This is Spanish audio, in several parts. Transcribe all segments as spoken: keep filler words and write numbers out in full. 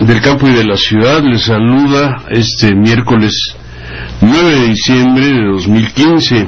del campo y de la ciudad les saluda este miércoles nueve de diciembre de dos mil quince.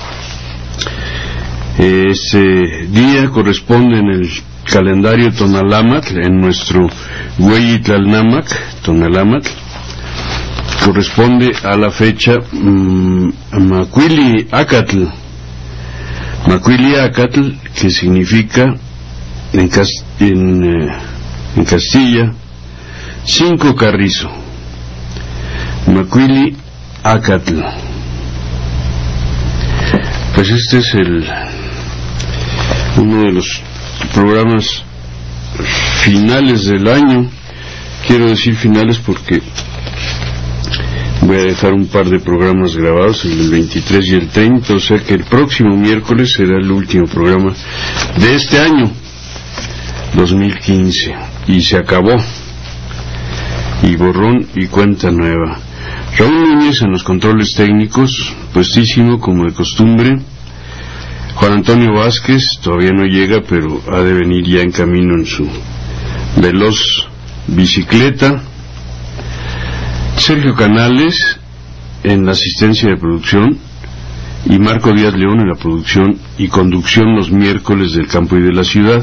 Este día corresponde en el calendario Tonalámatl, en nuestro Hueyitlalnámac, Tonalámatl, corresponde a la fecha mmm, Macuili Acatl. Macuili Acatl, que significa en, Cast en, eh, en Castilla cinco carrizo. Macuili Acatl. Pues este es el uno de los programas finales del año. Quiero decir finales porque voy a dejar un par de programas grabados, el veintitrés y el treinta, o sea que el próximo miércoles será el último programa de este año dos mil quince, y se acabó, y borrón y cuenta nueva. Raúl Núñez en los controles técnicos, puestísimo como de costumbre. Juan Antonio Vázquez todavía no llega, pero ha de venir ya en camino en su veloz bicicleta. Sergio Canales en la asistencia de producción y Marco Díaz León en la producción y conducción los miércoles del campo y de la ciudad.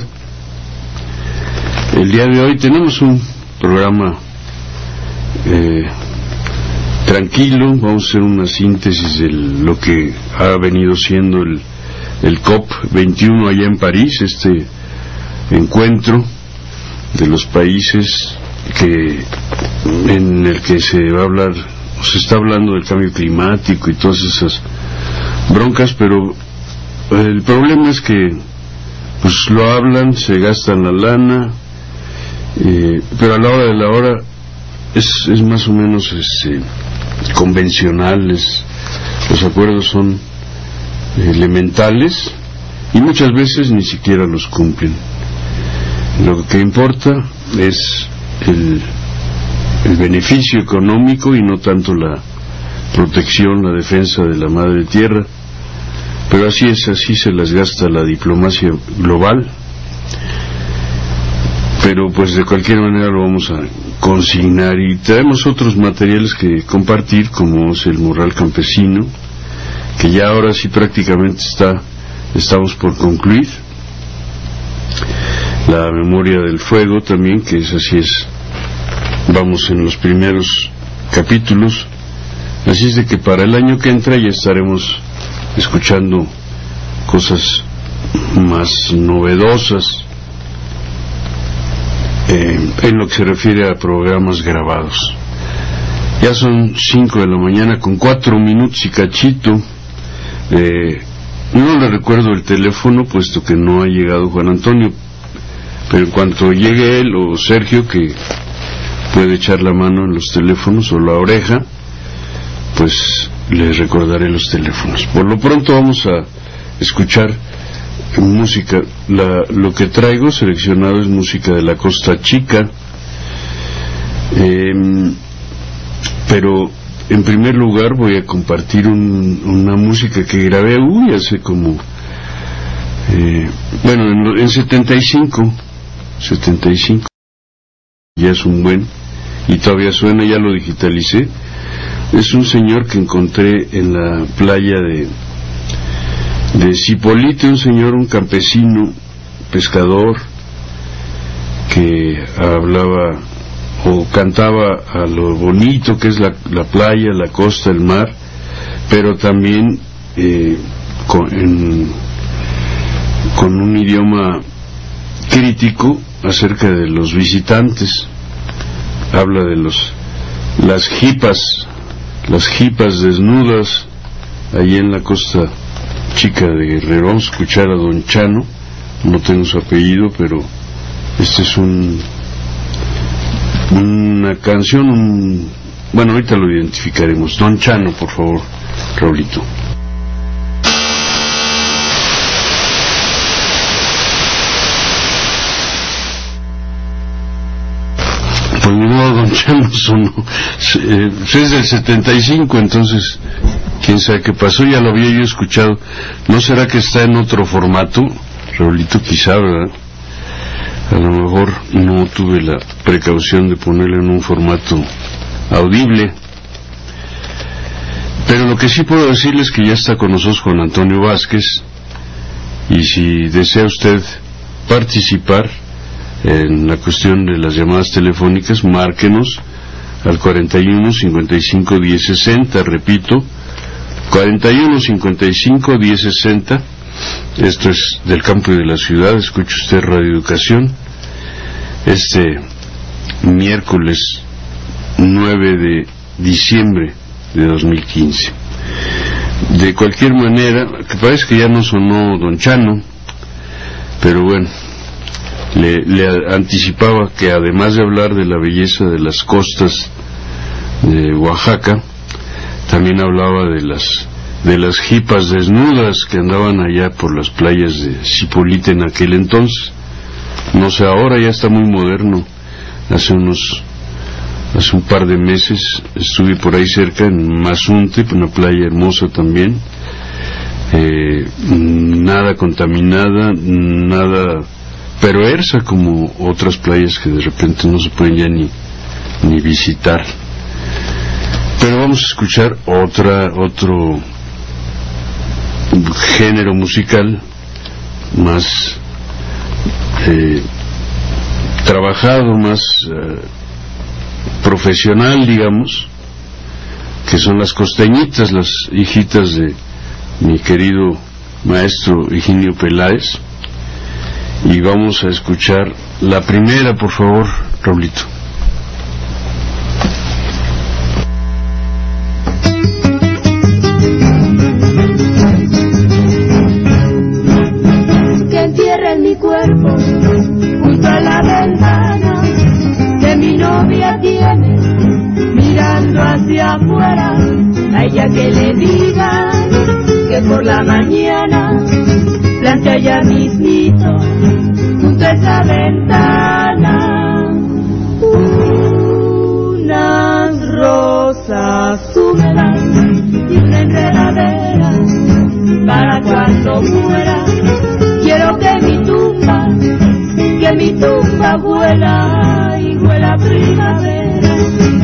El día de hoy tenemos un programa eh, tranquilo. Vamos a hacer una síntesis de lo que ha venido siendo el, el COP veintiuno allá en París, este encuentro de los países que en el que se va a hablar, se está hablando del cambio climático y todas esas broncas, pero el problema es que pues lo hablan, se gastan la lana, eh, pero a la hora de la hora es, es más o menos este, convencionales, los acuerdos son elementales y muchas veces ni siquiera los cumplen. Lo que importa es el, el beneficio económico y no tanto la protección, la defensa de la madre tierra, pero así es, así se las gasta la diplomacia global. Pero pues de cualquier manera lo vamos a consignar, y tenemos otros materiales que compartir, como es el mural campesino, que ya ahora sí prácticamente está estamos por concluir. La memoria del fuego también, que es así es, vamos en los primeros capítulos, así es de que para el año que entra ya estaremos escuchando cosas más novedosas eh, en lo que se refiere a programas grabados. Ya son cinco de la mañana con cuatro minutos y cachito. eh, no le recuerdo el teléfono puesto que no ha llegado Juan Antonio, pero en cuanto llegue él o Sergio, que puede echar la mano en los teléfonos o la oreja, pues les recordaré los teléfonos. Por lo pronto vamos a escuchar música. La, lo que traigo seleccionado es música de la Costa Chica, eh, pero en primer lugar voy a compartir un, una música que grabé uy, hace como eh, bueno, en, en setenta y cinco setenta y cinco, ya es un buen, y todavía suena, ya lo digitalicé. Es un señor que encontré en la playa de de Cipolite, un señor, un campesino, pescador, que hablaba o cantaba a lo bonito que es la, la playa, la costa, el mar, pero también eh, con, en, con un idioma crítico acerca de los visitantes. Habla de los las jipas, las jipas desnudas allí en la Costa Chica de Guerrero. Vamos a escuchar a Don Chano, no tengo su apellido, pero este es un una canción, un, bueno, ahorita lo identificaremos. Don Chano, por favor, Raulito. Pues mi modo, Don Chano sonó, es del setenta y cinco, entonces quién sabe qué pasó, ya lo había yo escuchado. ¿No será que está en otro formato, Raulito? Quizá, ¿verdad? a lo mejor no tuve la precaución de ponerlo en un formato audible, pero lo que sí puedo decirles es que ya está con nosotros Juan Antonio Vázquez, y si desea usted participar en la cuestión de las llamadas telefónicas, márquenos al cuarenta y uno, cincuenta y cinco, diez, sesenta, repito, cuarenta y uno, cincuenta y cinco, diez, sesenta. Esto es del campo y de la ciudad. Escuche usted Radio Educación este miércoles nueve de diciembre de dos mil quince. De cualquier manera, que parece que ya no sonó Don Chano, pero bueno, le, le anticipaba que además de hablar de la belleza de las costas de Oaxaca, también hablaba de las de las jipas desnudas que andaban allá por las playas de Zipolite en aquel entonces. No sé, ahora ya está muy moderno. Hace unos hace un par de meses estuve por ahí cerca en Mazunte, una playa hermosa también, eh, nada contaminada, nada perversa como otras playas que de repente no se pueden ya ni ni visitar. Pero vamos a escuchar otra otro género musical más eh, trabajado, más eh, profesional, digamos, que son las costeñitas, las hijitas de mi querido maestro Higinio Peláez. Y vamos a escuchar la primera, por favor, Raulito. Mi cuerpo junto a la ventana que mi novia tiene, mirando hacia afuera, a ella que le digan que por la mañana plantea ya mismito junto a esa ventana unas rosas húmedas y una enredadera para cuando muera. Quiero que mi tumba, que mi tumba vuela y vuela primavera.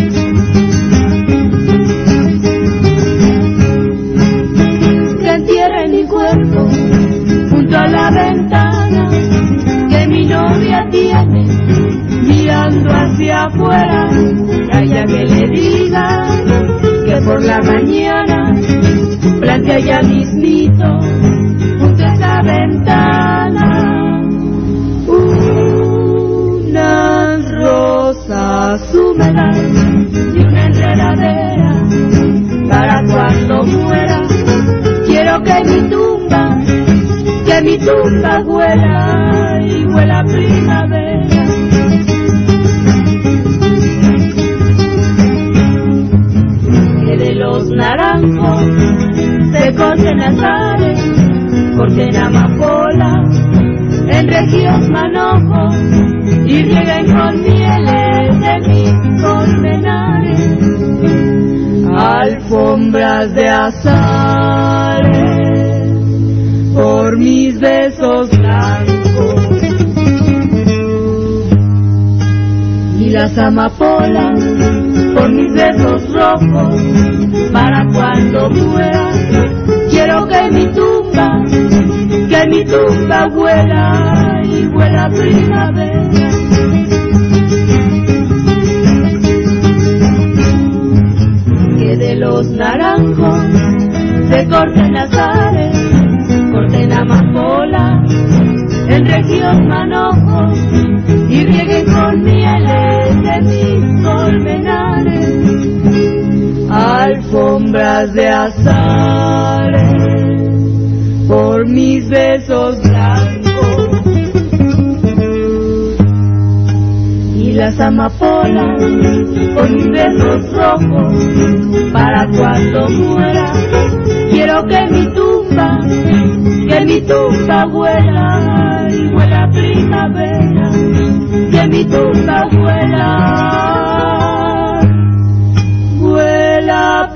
Que entierre mi cuerpo junto a la ventana que mi novia tiene, mirando hacia afuera, a ella que le diga que por la mañana plantea ya mismito junto a esa ventana unas rosas húmedas y una enredadera para cuando muera. Quiero que mi tumba, que mi tumba huela y huela primavera. Que de los naranjos se corten azares, corten amapola, en regios manojos y rieguen con mieles de mis colmenares, alfombras de azares por mis besos blancos, y las amapolas por mis besos rojos, para cuando muera. Quiero que mi tumba, que mi tumba huela y huela primavera. Que de los naranjos se corten azares, corten amapola, en regios manojos y rieguen con mieles de mis colmenares, alfombras de azares por mis besos blancos, y las amapolas por mis besos rojos, para cuando muera. Quiero que mi tumba, que mi tumba huela y huela primavera, que mi tumba huela, huela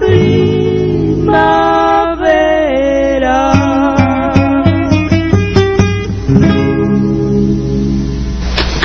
primavera.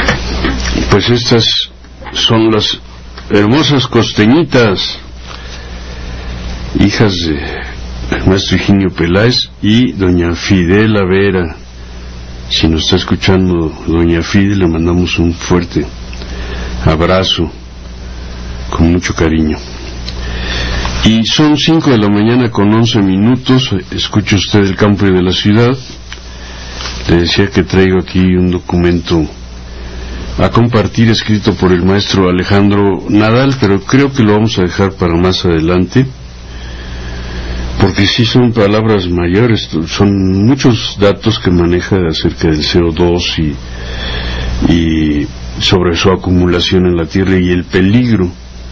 Pues estas son las hermosas costeñitas, hijas de el maestro Higinio Peláez y doña Fidela Vera. Si nos está escuchando doña Fide, le mandamos un fuerte abrazo con mucho cariño. Y son cinco de la mañana con once minutos. Escuche usted el campo y de la ciudad. Le decía que traigo aquí un documento a compartir escrito por el maestro Alejandro Nadal, pero creo que lo vamos a dejar para más adelante, porque sí son palabras mayores, son muchos datos que maneja acerca del C O dos y, y sobre su acumulación en la Tierra y el peligro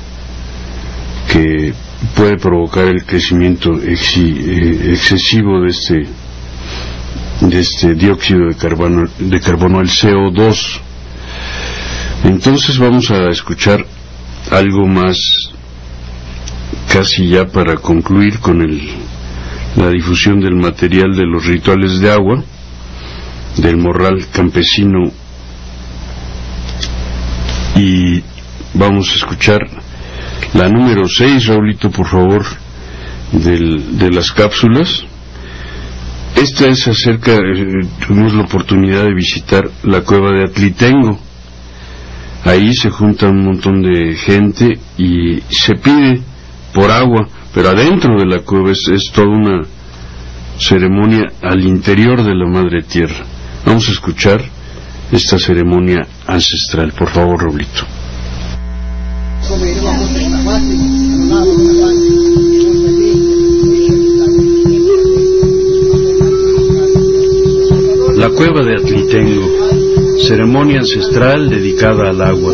que puede provocar el crecimiento exi, eh, excesivo de este de este dióxido de carbono, de carbono, el C O dos. Entonces vamos a escuchar algo más, casi ya para concluir con el, la difusión del material de los rituales de agua, del morral campesino, y vamos a escuchar la número seis, Raulito, por favor, del, de las cápsulas. Esta es acerca, eh, tuvimos la oportunidad de visitar la cueva de Atlitengo. Ahí se junta un montón de gente y se pide por agua, pero adentro de la cueva es, es toda una ceremonia al interior de la Madre Tierra. Vamos a escuchar esta ceremonia ancestral, por favor, Raulito. La cueva de Atlitengo, ceremonia ancestral dedicada al agua.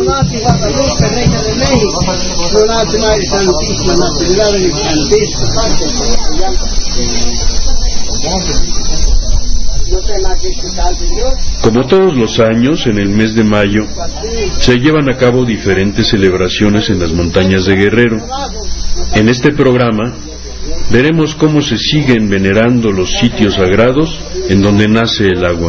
Como todos los años, en el mes de mayo, se llevan a cabo diferentes celebraciones en las montañas de Guerrero. En este programa veremos cómo se siguen venerando los sitios sagrados en donde nace el agua.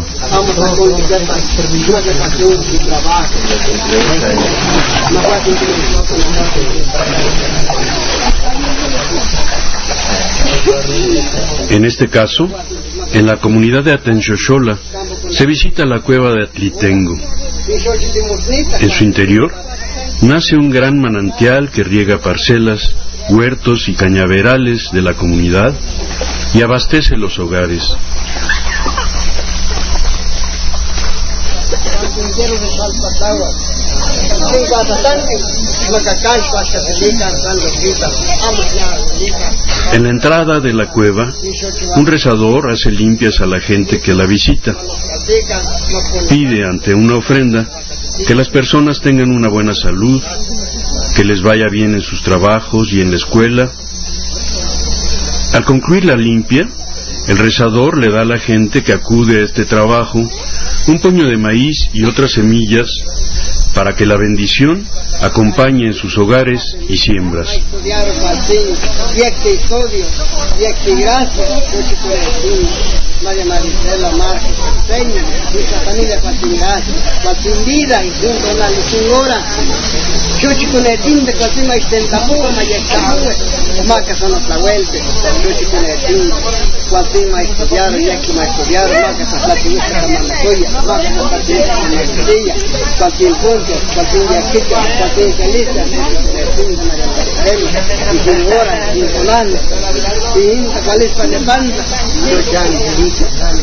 En este caso, en la comunidad de Atenxoxola, se visita la cueva de Atlitengo. En su interior nace un gran manantial que riega parcelas, huertos y cañaverales de la comunidad y abastece los hogares. En la entrada de la cueva, un rezador hace limpias a la gente que la visita. Pide ante una ofrenda que las personas tengan una buena salud, que les vaya bien en sus trabajos y en la escuela. Al concluir la limpia, el rezador le da a la gente que acude a este trabajo un puño de maíz y otras semillas para que la bendición acompañe en sus hogares y siembras. María Marisela Márquez, Peña, nuestra familia Patingas, Patindida, y junto a la Lucingora, Chuchi con el team de Cosima y Tentapúa, Mayacahue, Macas son los Tlahuelte, Chuchi con el team, Cuatima estudiaron, Yaquima estudiaron, Macas a Platinista Camanacoya, Macas a Platinista Camanacoya, Cuatín Punto, Cuatín Yaquita, Cuatín Felicia, Chuchi con el team de María Marisela, y Chingora, y Solano, y Inta Calispa de Panda, Chuchi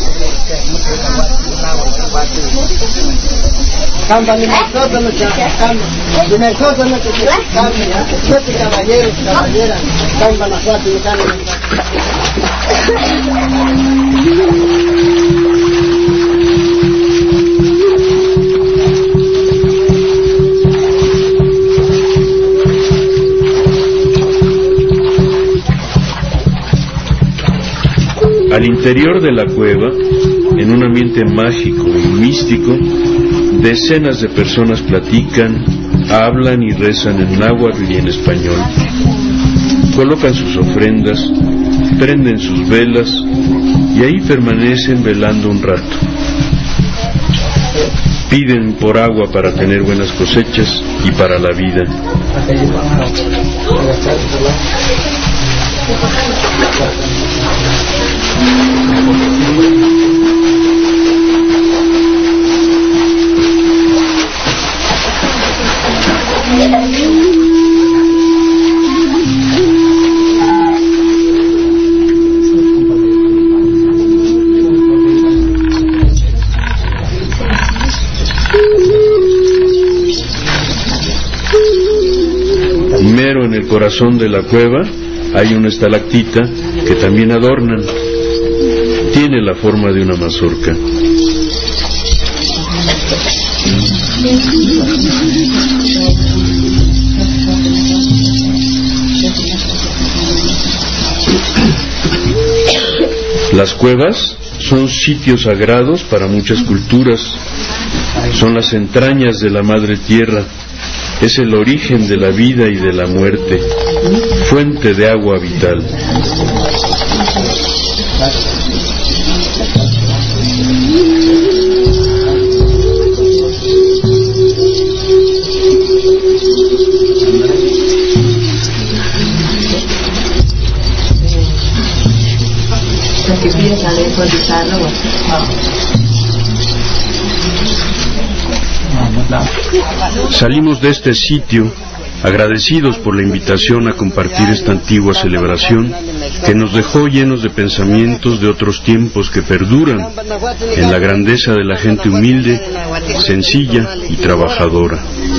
Camba ni nosotros no chacamos, ni nosotros no chacamos, siete caballeros, caballeras, camba la suerte y camba. Al interior de la cueva, en un ambiente mágico y místico, decenas de personas platican, hablan y rezan en náhuatl y en español. Colocan sus ofrendas, prenden sus velas y ahí permanecen velando un rato. Piden por agua para tener buenas cosechas y para la vida. Mero en el corazón de la cueva hay una estalactita que también adornan. Tiene la forma de una mazorca. Las cuevas son sitios sagrados para muchas culturas. Son las entrañas de la madre tierra. Es el origen de la vida y de la muerte, fuente de agua vital. Salimos de este sitio agradecidos por la invitación a compartir esta antigua celebración que nos dejó llenos de pensamientos de otros tiempos que perduran en la grandeza de la gente humilde, sencilla y trabajadora.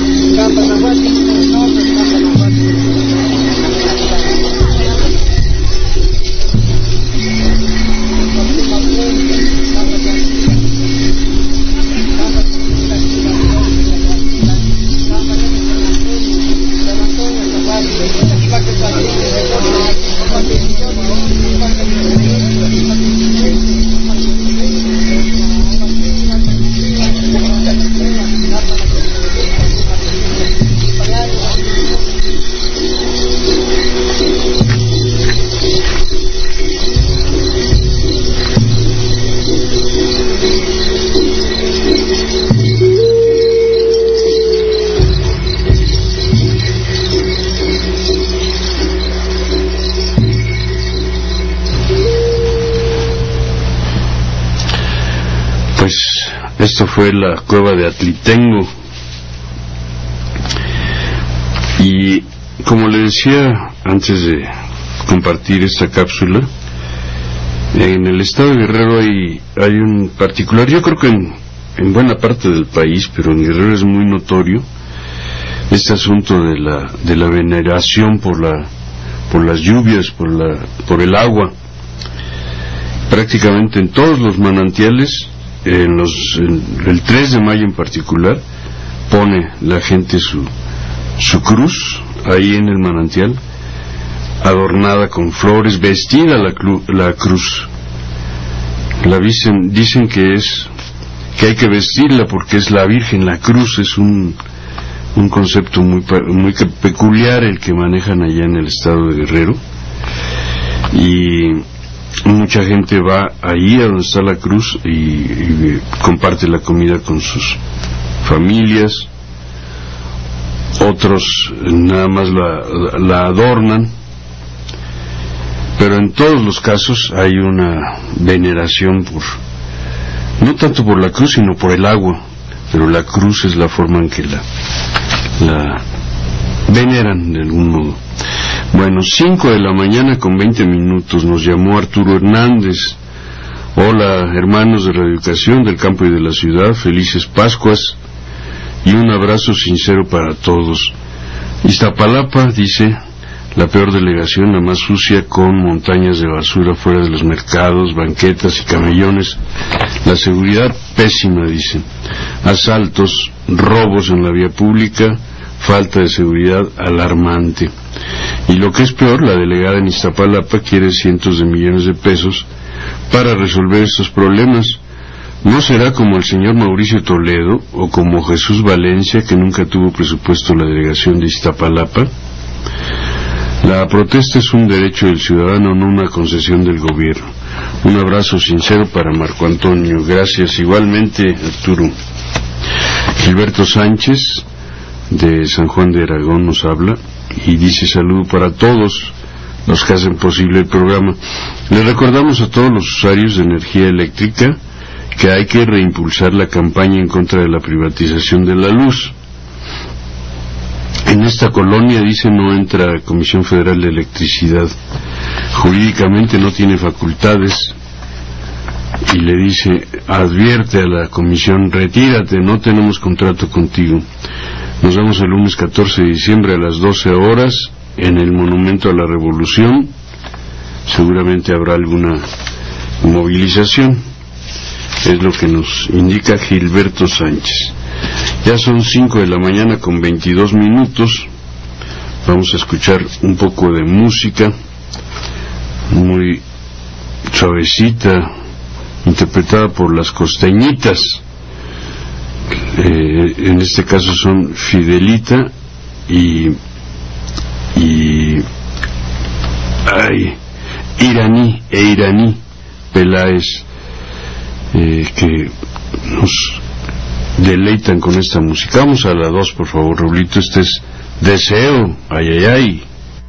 Esto fue la cueva de Atlitengo, y como le decía antes de compartir esta cápsula, en el estado de Guerrero hay, hay un particular, yo creo que en, en buena parte del país, pero en Guerrero es muy notorio este asunto de la, de la veneración por, la, por las lluvias, por, la, por el agua. Prácticamente en todos los manantiales, En los, en el tres de mayo en particular, pone la gente su, su cruz ahí en el manantial, adornada con flores, vestida la, la cruz. La dicen, dicen que es que hay que vestirla porque es la Virgen. La cruz es un, un concepto muy, muy peculiar el que manejan allá en el estado de Guerrero, y mucha gente va ahí a donde está la cruz y, y comparte la comida con sus familias. Otros nada más la, la adornan, pero en todos los casos hay una veneración por, no tanto por la cruz sino por el agua, pero la cruz es la forma en que la, la veneran de algún modo. Bueno, cinco de la mañana con veinte minutos, nos llamó Arturo Hernández. Hola, hermanos de Radio Educación del campo y de la ciudad, felices Pascuas y un abrazo sincero para todos. Iztapalapa, dice, la peor delegación, la más sucia, con montañas de basura fuera de los mercados, banquetas y camellones. La seguridad pésima, dice. Asaltos, robos en la vía pública, falta de seguridad alarmante. Y lo que es peor, la delegada en Iztapalapa quiere cientos de millones de pesos para resolver estos problemas. ¿No será como el señor Mauricio Toledo o como Jesús Valencia, que nunca tuvo presupuesto la delegación de Iztapalapa? La protesta es un derecho del ciudadano, no una concesión del gobierno. Un abrazo sincero para Marco Antonio. Gracias igualmente, Arturo. Gilberto Sánchez de San Juan de Aragón nos habla y dice: saludo para todos los que hacen posible el programa. Le recordamos a todos los usuarios de energía eléctrica que hay que reimpulsar la campaña en contra de la privatización de la luz. En esta colonia, dice, no entra Comisión Federal de Electricidad, jurídicamente no tiene facultades, y le dice, advierte a la comisión: retírate, no tenemos contrato contigo. Nos vemos el lunes catorce de diciembre a las doce horas en el Monumento a la Revolución. Seguramente habrá alguna movilización, es lo que nos indica Gilberto Sánchez. Ya son cinco de la mañana con veintidós minutos. Vamos a escuchar un poco de música muy suavecita, interpretada por las Costeñitas. Eh, en este caso son Fidelita y y ay, Iraní e Iraní Peláez, eh, que nos deleitan con esta música. Vamos a la dos, por favor, Raulito. Este es Deseo, ay, ay, ay.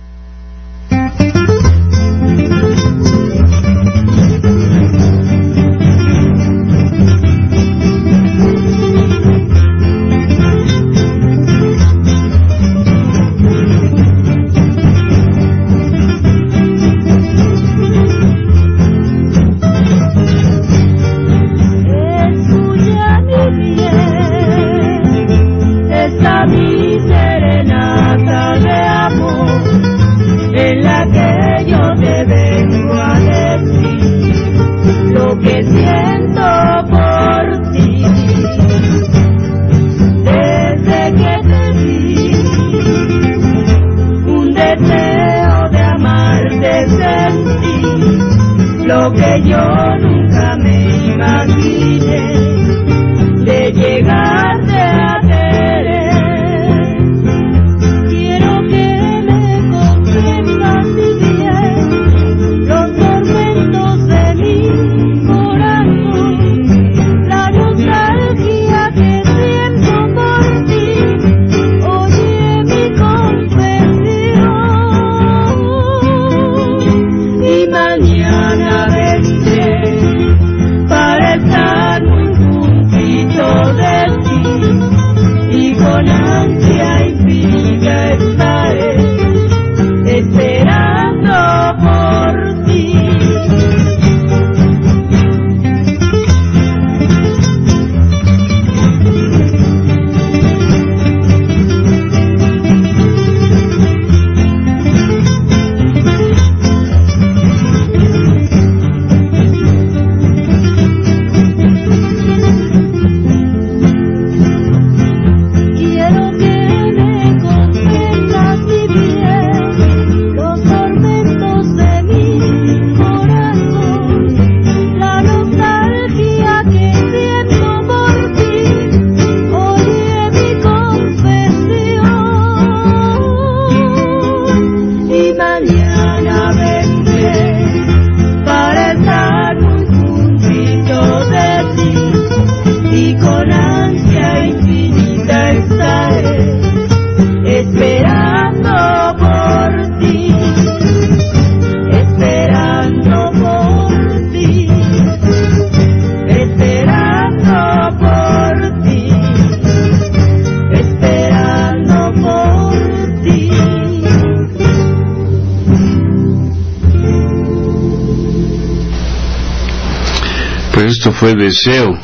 Esto fue Deseo.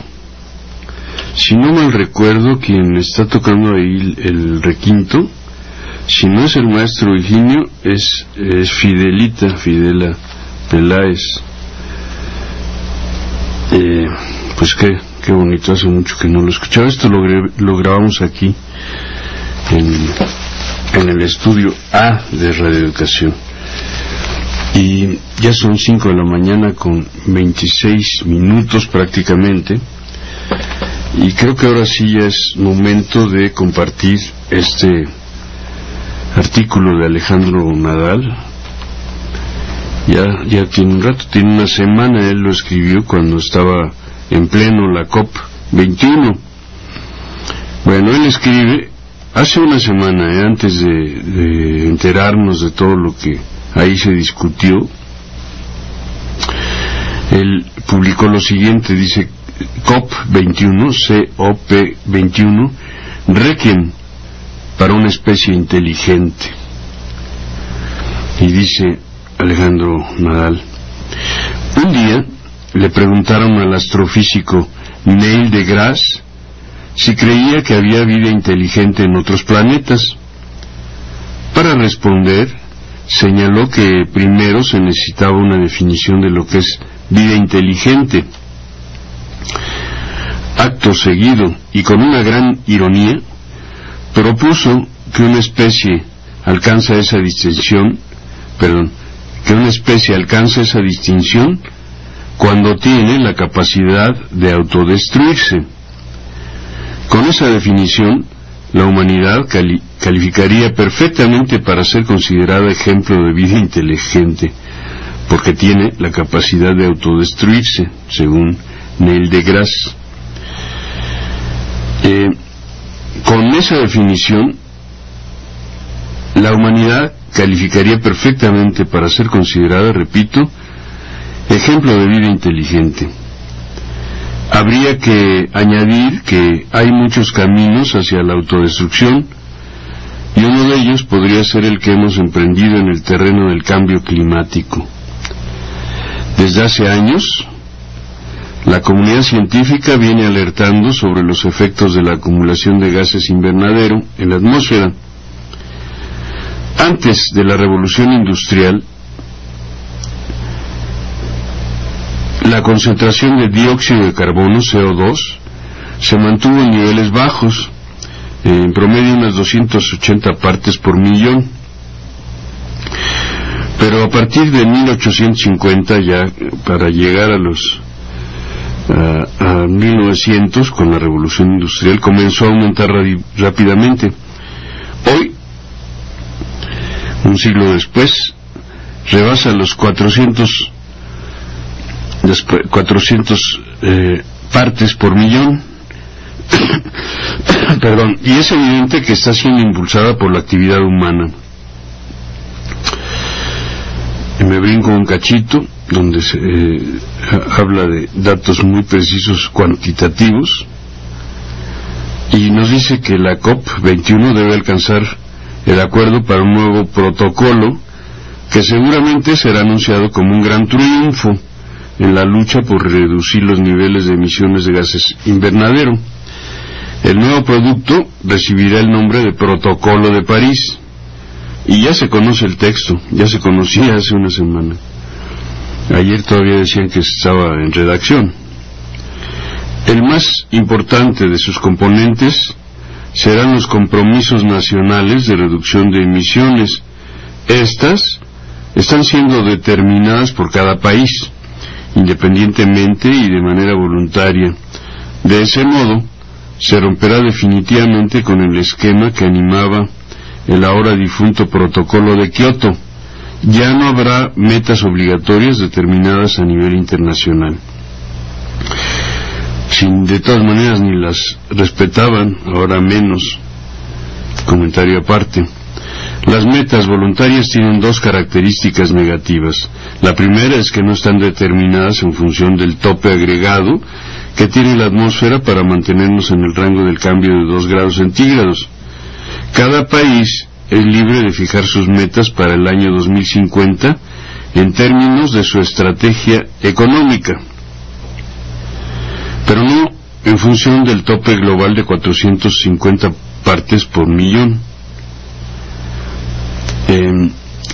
Si no mal recuerdo, quien está tocando ahí el requinto, si no es el maestro Higinio, es, es Fidelita, Fidela Peláez. Eh, pues qué, qué bonito, hace mucho que no lo escuchaba. Esto lo, lo grabamos aquí en, en el estudio A de Radio Educación. Y ya son cinco de la mañana con veintiséis minutos prácticamente, y creo que ahora sí ya es momento de compartir este artículo de Alejandro Nadal. Ya, ya tiene un rato, tiene una semana, él lo escribió cuando estaba en pleno la COP veintiuno. Bueno, él escribe, hace una semana, eh, antes de, de enterarnos de todo lo que ahí se discutió, él publicó lo siguiente, dice: COP veintiuno, C O P veintiuno, Requiem para una especie inteligente. Y dice Alejandro Nadal: un día le preguntaron al astrofísico Neil deGrasse si creía que había vida inteligente en otros planetas. Para responder, señaló que primero se necesitaba una definición de lo que es vida inteligente. Acto seguido, y con una gran ironía, propuso que una especie alcanza esa distinción, perdón, que una especie alcanza esa distinción cuando tiene la capacidad de autodestruirse. Con esa definición, la humanidad cali- calificaría perfectamente para ser considerada ejemplo de vida inteligente, porque tiene la capacidad de autodestruirse, según Neil deGrasse. Eh, con esa definición, la humanidad calificaría perfectamente para ser considerada, repito, ejemplo de vida inteligente. Habría que añadir que hay muchos caminos hacia la autodestrucción, y uno de ellos podría ser el que hemos emprendido en el terreno del cambio climático. Desde hace años, la comunidad científica viene alertando sobre los efectos de la acumulación de gases invernadero en la atmósfera. Antes de la revolución industrial, la concentración de dióxido de carbono, C O dos, se mantuvo en niveles bajos, en promedio unas doscientas ochenta partes por millón. Pero a partir de mil ochocientos cincuenta, ya para llegar a los a, a mil novecientos, con la revolución industrial, comenzó a aumentar rápidamente. Hoy, un siglo después, rebasa los cuatrocientos Después, cuatrocientos eh, partes por millón. Perdón, y es evidente que está siendo impulsada por la actividad humana. Y me brinco un cachito donde se eh, habla de datos muy precisos cuantitativos, y nos dice que la COP veintiuno debe alcanzar el acuerdo para un nuevo protocolo que seguramente será anunciado como un gran triunfo en la lucha por reducir los niveles de emisiones de gases invernadero. El nuevo producto recibirá el nombre de Protocolo de París, y ya se conoce el texto, ya se conocía hace una semana. Ayer todavía decían que estaba en redacción. El más importante de sus componentes serán los compromisos nacionales de reducción de emisiones. Estas están siendo determinadas por cada país, independientemente y de manera voluntaria. De ese modo, se romperá definitivamente con el esquema que animaba el ahora difunto Protocolo de Kioto. Ya no habrá metas obligatorias determinadas a nivel internacional. Sin de todas maneras ni las respetaban, ahora menos. Comentario aparte. Las metas voluntarias tienen dos características negativas. La primera es que no están determinadas en función del tope agregado que tiene la atmósfera para mantenernos en el rango del cambio de dos grados centígrados. Cada país es libre de fijar sus metas para el año dos mil cincuenta en términos de su estrategia económica, pero no en función del tope global de cuatrocientas cincuenta partes por millón. Eh,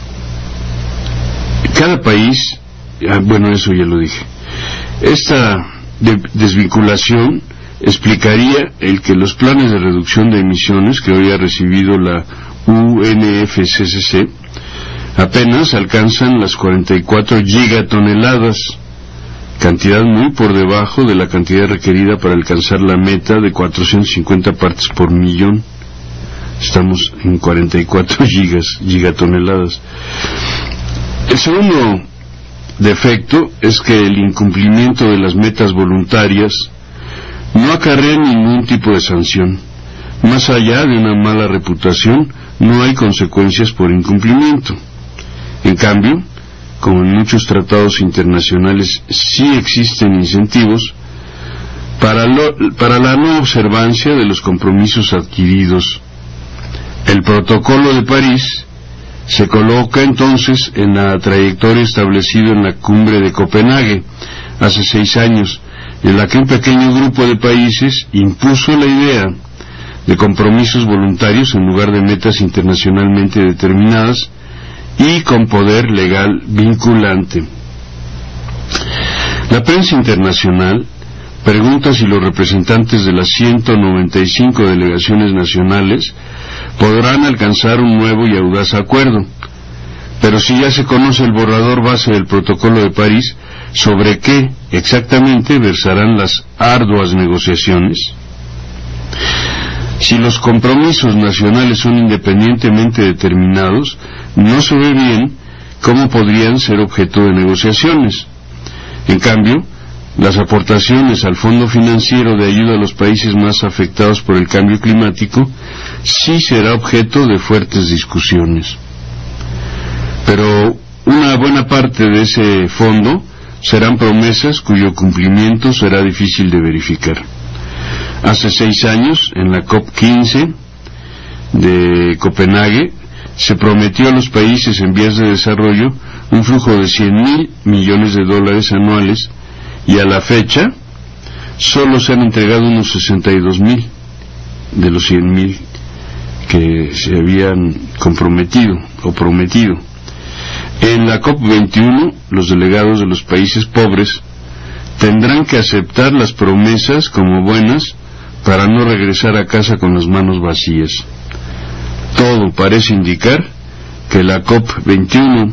cada país, ah, bueno, eso ya lo dije. Esta de, desvinculación explicaría el que los planes de reducción de emisiones que hoy ha recibido la U N F C C C apenas alcanzan las cuarenta y cuatro gigatoneladas, cantidad muy por debajo de la cantidad requerida para alcanzar la meta de cuatrocientas cincuenta partes por millón. Estamos en cuarenta y cuatro gigas, gigatoneladas. El segundo defecto es que el incumplimiento de las metas voluntarias no acarrea ningún tipo de sanción. Más allá de una mala reputación, no hay consecuencias por incumplimiento. En cambio, como en muchos tratados internacionales sí existen incentivos para, lo, para la no observancia de los compromisos adquiridos. El Protocolo de París se coloca entonces en la trayectoria establecida en la cumbre de Copenhague hace seis años, en la que un pequeño grupo de países impuso la idea de compromisos voluntarios en lugar de metas internacionalmente determinadas y con poder legal vinculante. La prensa internacional pregunta si los representantes de las ciento noventa y cinco delegaciones nacionales podrán alcanzar un nuevo y audaz acuerdo, pero si ya se conoce el borrador base del Protocolo de París, ¿sobre qué exactamente versarán las arduas negociaciones? Si los compromisos nacionales son independientemente determinados, no se ve bien cómo podrían ser objeto de negociaciones. En cambio, las aportaciones al Fondo Financiero de Ayuda a los países más afectados por el cambio climático sí será objeto de fuertes discusiones. Pero una buena parte de ese fondo serán promesas cuyo cumplimiento será difícil de verificar. Hace seis años, en la COP quince de Copenhague, se prometió a los países en vías de desarrollo un flujo de cien mil millones de dólares anuales, y a la fecha solo se han entregado unos sesenta y dos mil de los cien mil que se habían comprometido o prometido. En la COP veintiuno, los delegados de los países pobres tendrán que aceptar las promesas como buenas para no regresar a casa con las manos vacías. Todo parece indicar que la COP veintiuno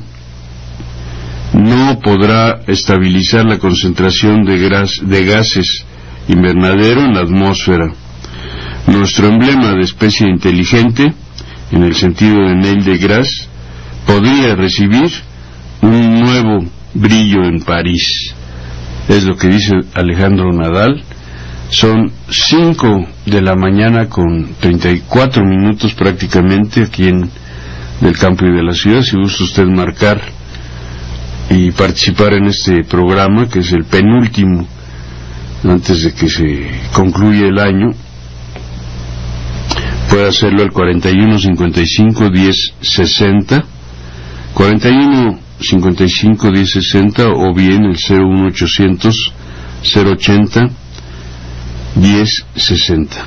no podrá estabilizar la concentración de, gras, de gases invernadero en la atmósfera. Nuestro emblema de especie inteligente, en el sentido de Neil deGrasse, podría recibir un nuevo brillo en París. Es lo que dice Alejandro Nadal. Son cinco de la mañana con treinta y cuatro minutos prácticamente aquí en del campo y de la ciudad. Si gusta usted marcar y participar en este programa, que es el penúltimo antes de que se concluya el año, puede hacerlo al cuarenta y uno cincuenta y cinco diez sesenta, cuarenta y uno cincuenta y cinco diez sesenta, o bien el cero uno ochocientos cero ochenta diez sesenta.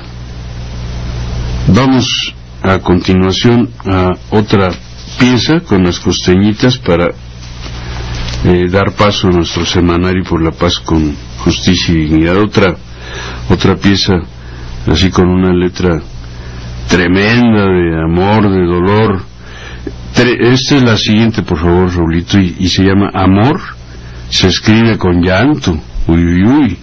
Vamos a continuación a otra pieza con las costeñitas para eh, dar paso a nuestro semanario por la paz con justicia y dignidad. Otra otra pieza así con una letra tremenda de amor, de dolor. Esta es la siguiente, por favor, Raulito, y, y se llama Amor, se escribe con llanto. Uy, uy, uy.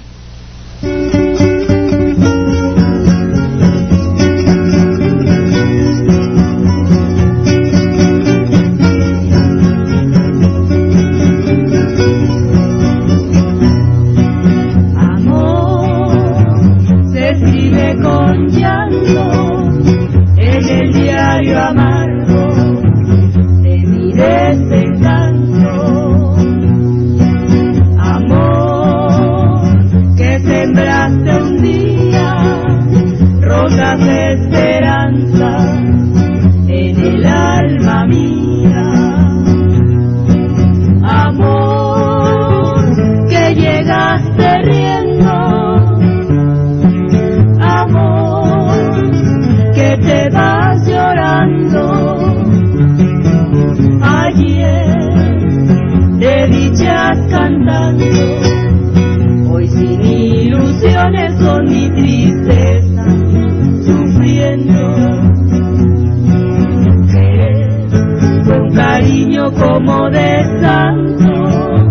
Como de santo,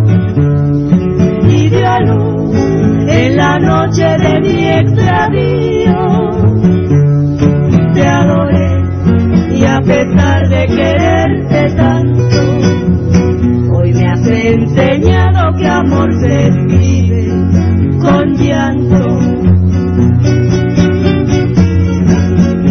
y dio a luz en la noche de mi extravío. Te adoré y a pesar de quererte tanto, hoy me has enseñado que amor se escribe con llanto.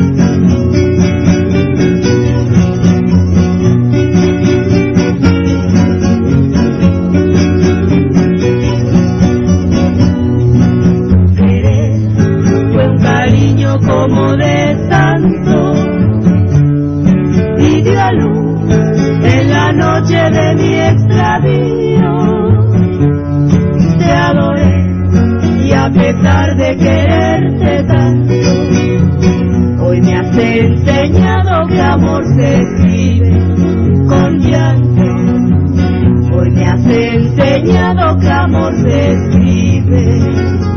pesar de quererte tanto, hoy me has enseñado que amor se escribe con llanto. Hoy me has enseñado que amor se escribe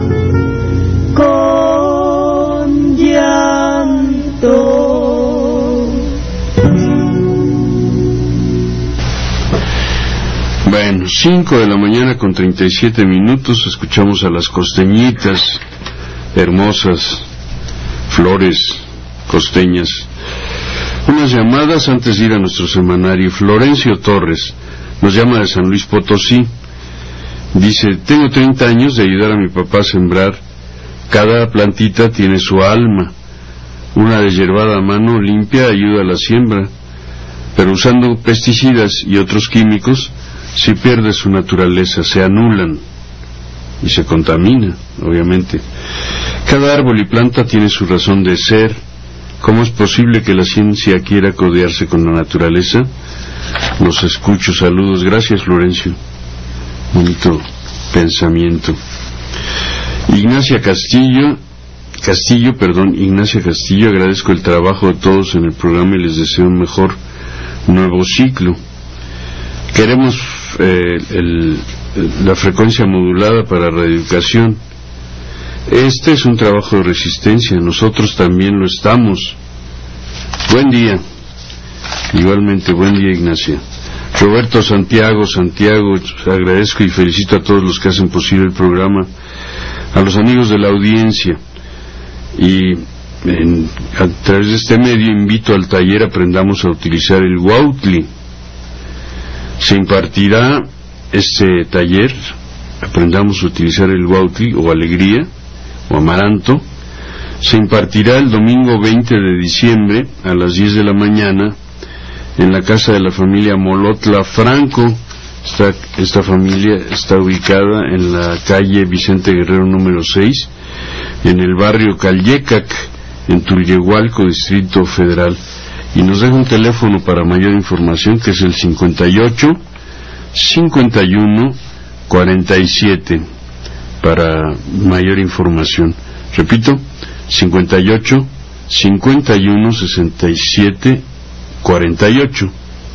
con llanto. Bueno, cinco de la mañana con treinta y siete minutos, escuchamos a las costeñitas, hermosas, flores costeñas. Unas llamadas antes de ir a nuestro semanario. Florencio Torres nos llama de San Luis Potosí. Dice, tengo treinta años de ayudar a mi papá a sembrar. Cada plantita tiene su alma. Una desyerbada a mano limpia ayuda a la siembra, pero usando pesticidas y otros químicos, si pierde su naturaleza, se anulan y se contamina, obviamente. Cada árbol y planta tiene su razón de ser. ¿Cómo es posible que la ciencia quiera codearse con la naturaleza? Los escucho, saludos. Gracias, Florencio. Bonito pensamiento. Ignacia Castillo, Castillo, perdón, Ignacia Castillo, agradezco el trabajo de todos en el programa y les deseo un mejor nuevo ciclo. Queremos eh, el, la frecuencia modulada para radioeducación. Este es un trabajo de resistencia, nosotros también lo estamos. Buen día. Igualmente, buen día, Ignacia. Roberto Santiago, Santiago, agradezco y felicito a todos los que hacen posible el programa, a los amigos de la audiencia, y en, a través de este medio invito al taller Aprendamos a utilizar el Huautli. Se impartirá este taller, Aprendamos a utilizar el Huautli, o alegría, o amaranto. Se impartirá el domingo veinte de diciembre a las diez de la mañana en la casa de la familia Molotla Franco. Esta, esta familia está ubicada en la calle Vicente Guerrero número seis, en el barrio Callecac, en Tulyehualco, Distrito Federal. Y nos deja un teléfono para mayor información, que es el cincuenta y ocho, cincuenta y uno, cuarenta y siete, para mayor información. Repito, cincuenta y ocho, cincuenta y uno, sesenta y siete, cuarenta y ocho.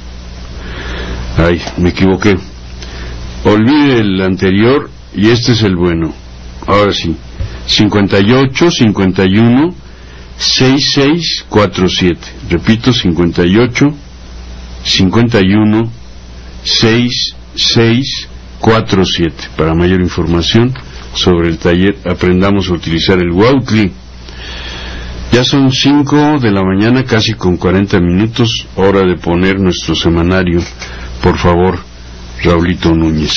Ay, me equivoqué. Olvide el anterior y este es el bueno. Ahora sí, cincuenta y ocho, cincuenta y uno, sesenta y seis, cuarenta y siete. Repito, cincuenta y ocho, cincuenta y uno, sesenta y seis, cuarenta y siete. Para mayor información sobre el taller Aprendamos a utilizar el Huautli. Ya son cinco de la mañana, casi con cuarenta minutos, hora de poner nuestro semanario. Por favor, Raulito Núñez.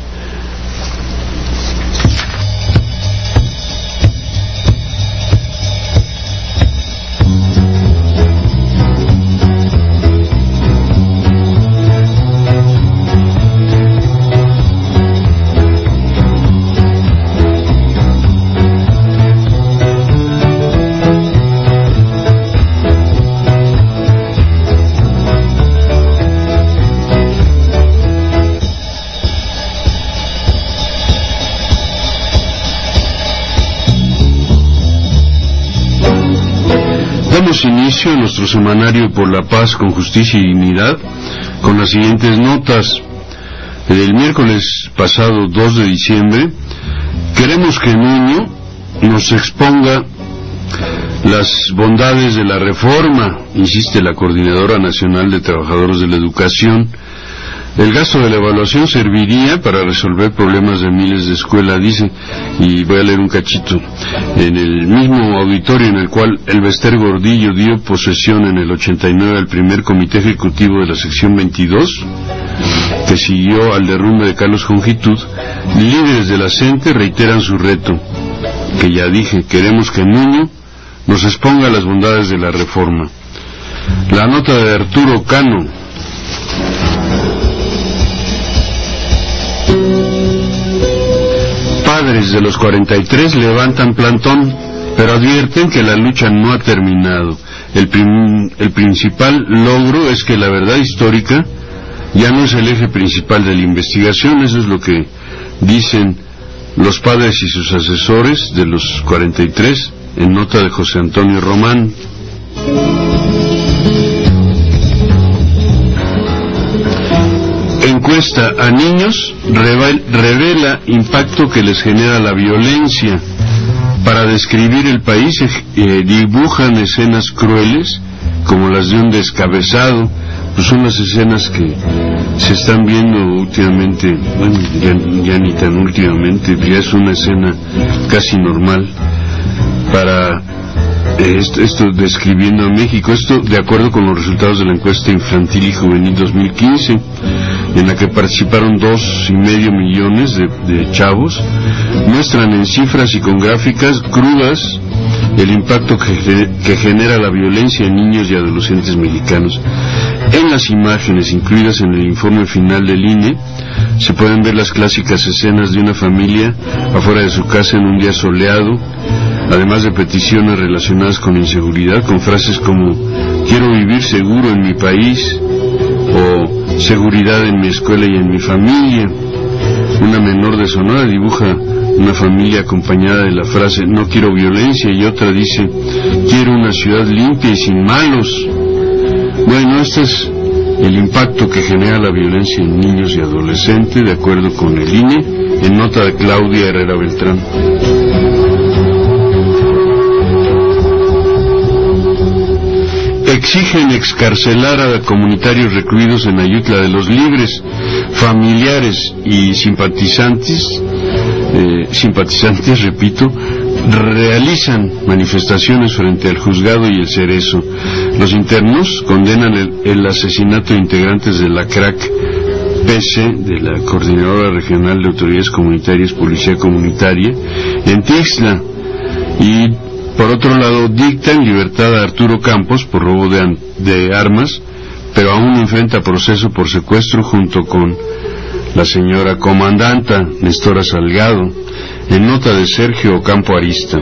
Inicio a nuestro semanario Por la Paz con Justicia y Dignidad con las siguientes notas. El miércoles pasado dos de diciembre, queremos que Nuño nos exponga las bondades de la reforma, insiste la Coordinadora Nacional de Trabajadores de la Educación. El gasto de la evaluación serviría para resolver problemas de miles de escuelas, dice, y voy a leer un cachito. En el mismo auditorio en el cual Elbester Gordillo dio posesión en el ochenta y nueve al primer comité ejecutivo de la sección veintidós, que siguió al derrumbe de Carlos Jongitud, líderes de la CENTE reiteran su reto, que ya dije, queremos que Nuño nos exponga las bondades de la reforma. La nota de Arturo Cano. Padres de los cuarenta y tres levantan plantón, pero advierten que la lucha no ha terminado. El, prim, el principal logro es que la verdad histórica ya no es el eje principal de la investigación, eso es lo que dicen los padres y sus asesores de los cuarenta y tres, en nota de José Antonio Román. Encuesta a niños revela impacto que les genera la violencia. Para describir el país eh, dibujan escenas crueles como las de un descabezado. Pues son las escenas que se están viendo últimamente, bueno, ya, ya ni tan últimamente, ya es una escena casi normal para eh, esto, esto describiendo a México. Esto de acuerdo con los resultados de la encuesta infantil y juvenil dos mil quince, en la que participaron dos y medio millones de, de chavos. Muestran en cifras y con gráficas crudas el impacto que, que genera la violencia en niños y adolescentes mexicanos. En las imágenes incluidas en el informe final del I N E se pueden ver las clásicas escenas de una familia afuera de su casa en un día soleado, además de peticiones relacionadas con inseguridad, con frases como "quiero vivir seguro en mi país" o "seguridad en mi escuela y en mi familia". Una menor de Sonora dibuja una familia acompañada de la frase "no quiero violencia", y otra dice "quiero una ciudad limpia y sin malos". Bueno, este es el impacto que genera la violencia en niños y adolescentes, de acuerdo con el I N E, en nota de Claudia Herrera Beltrán. Exigen excarcelar a comunitarios recluidos en Ayutla de los Libres. Familiares y simpatizantes, eh, simpatizantes, repito, realizan manifestaciones frente al juzgado y el Cerezo. Los internos condenan el, el asesinato de integrantes de la C R A C P C, de la Coordinadora Regional de Autoridades Comunitarias, Policía Comunitaria, en Tixla, y por otro lado dictan libertad a Arturo Campos por robo de, de armas, pero aún enfrenta proceso por secuestro junto con la señora comandanta Nestora Salgado, en nota de Sergio Ocampo Arista.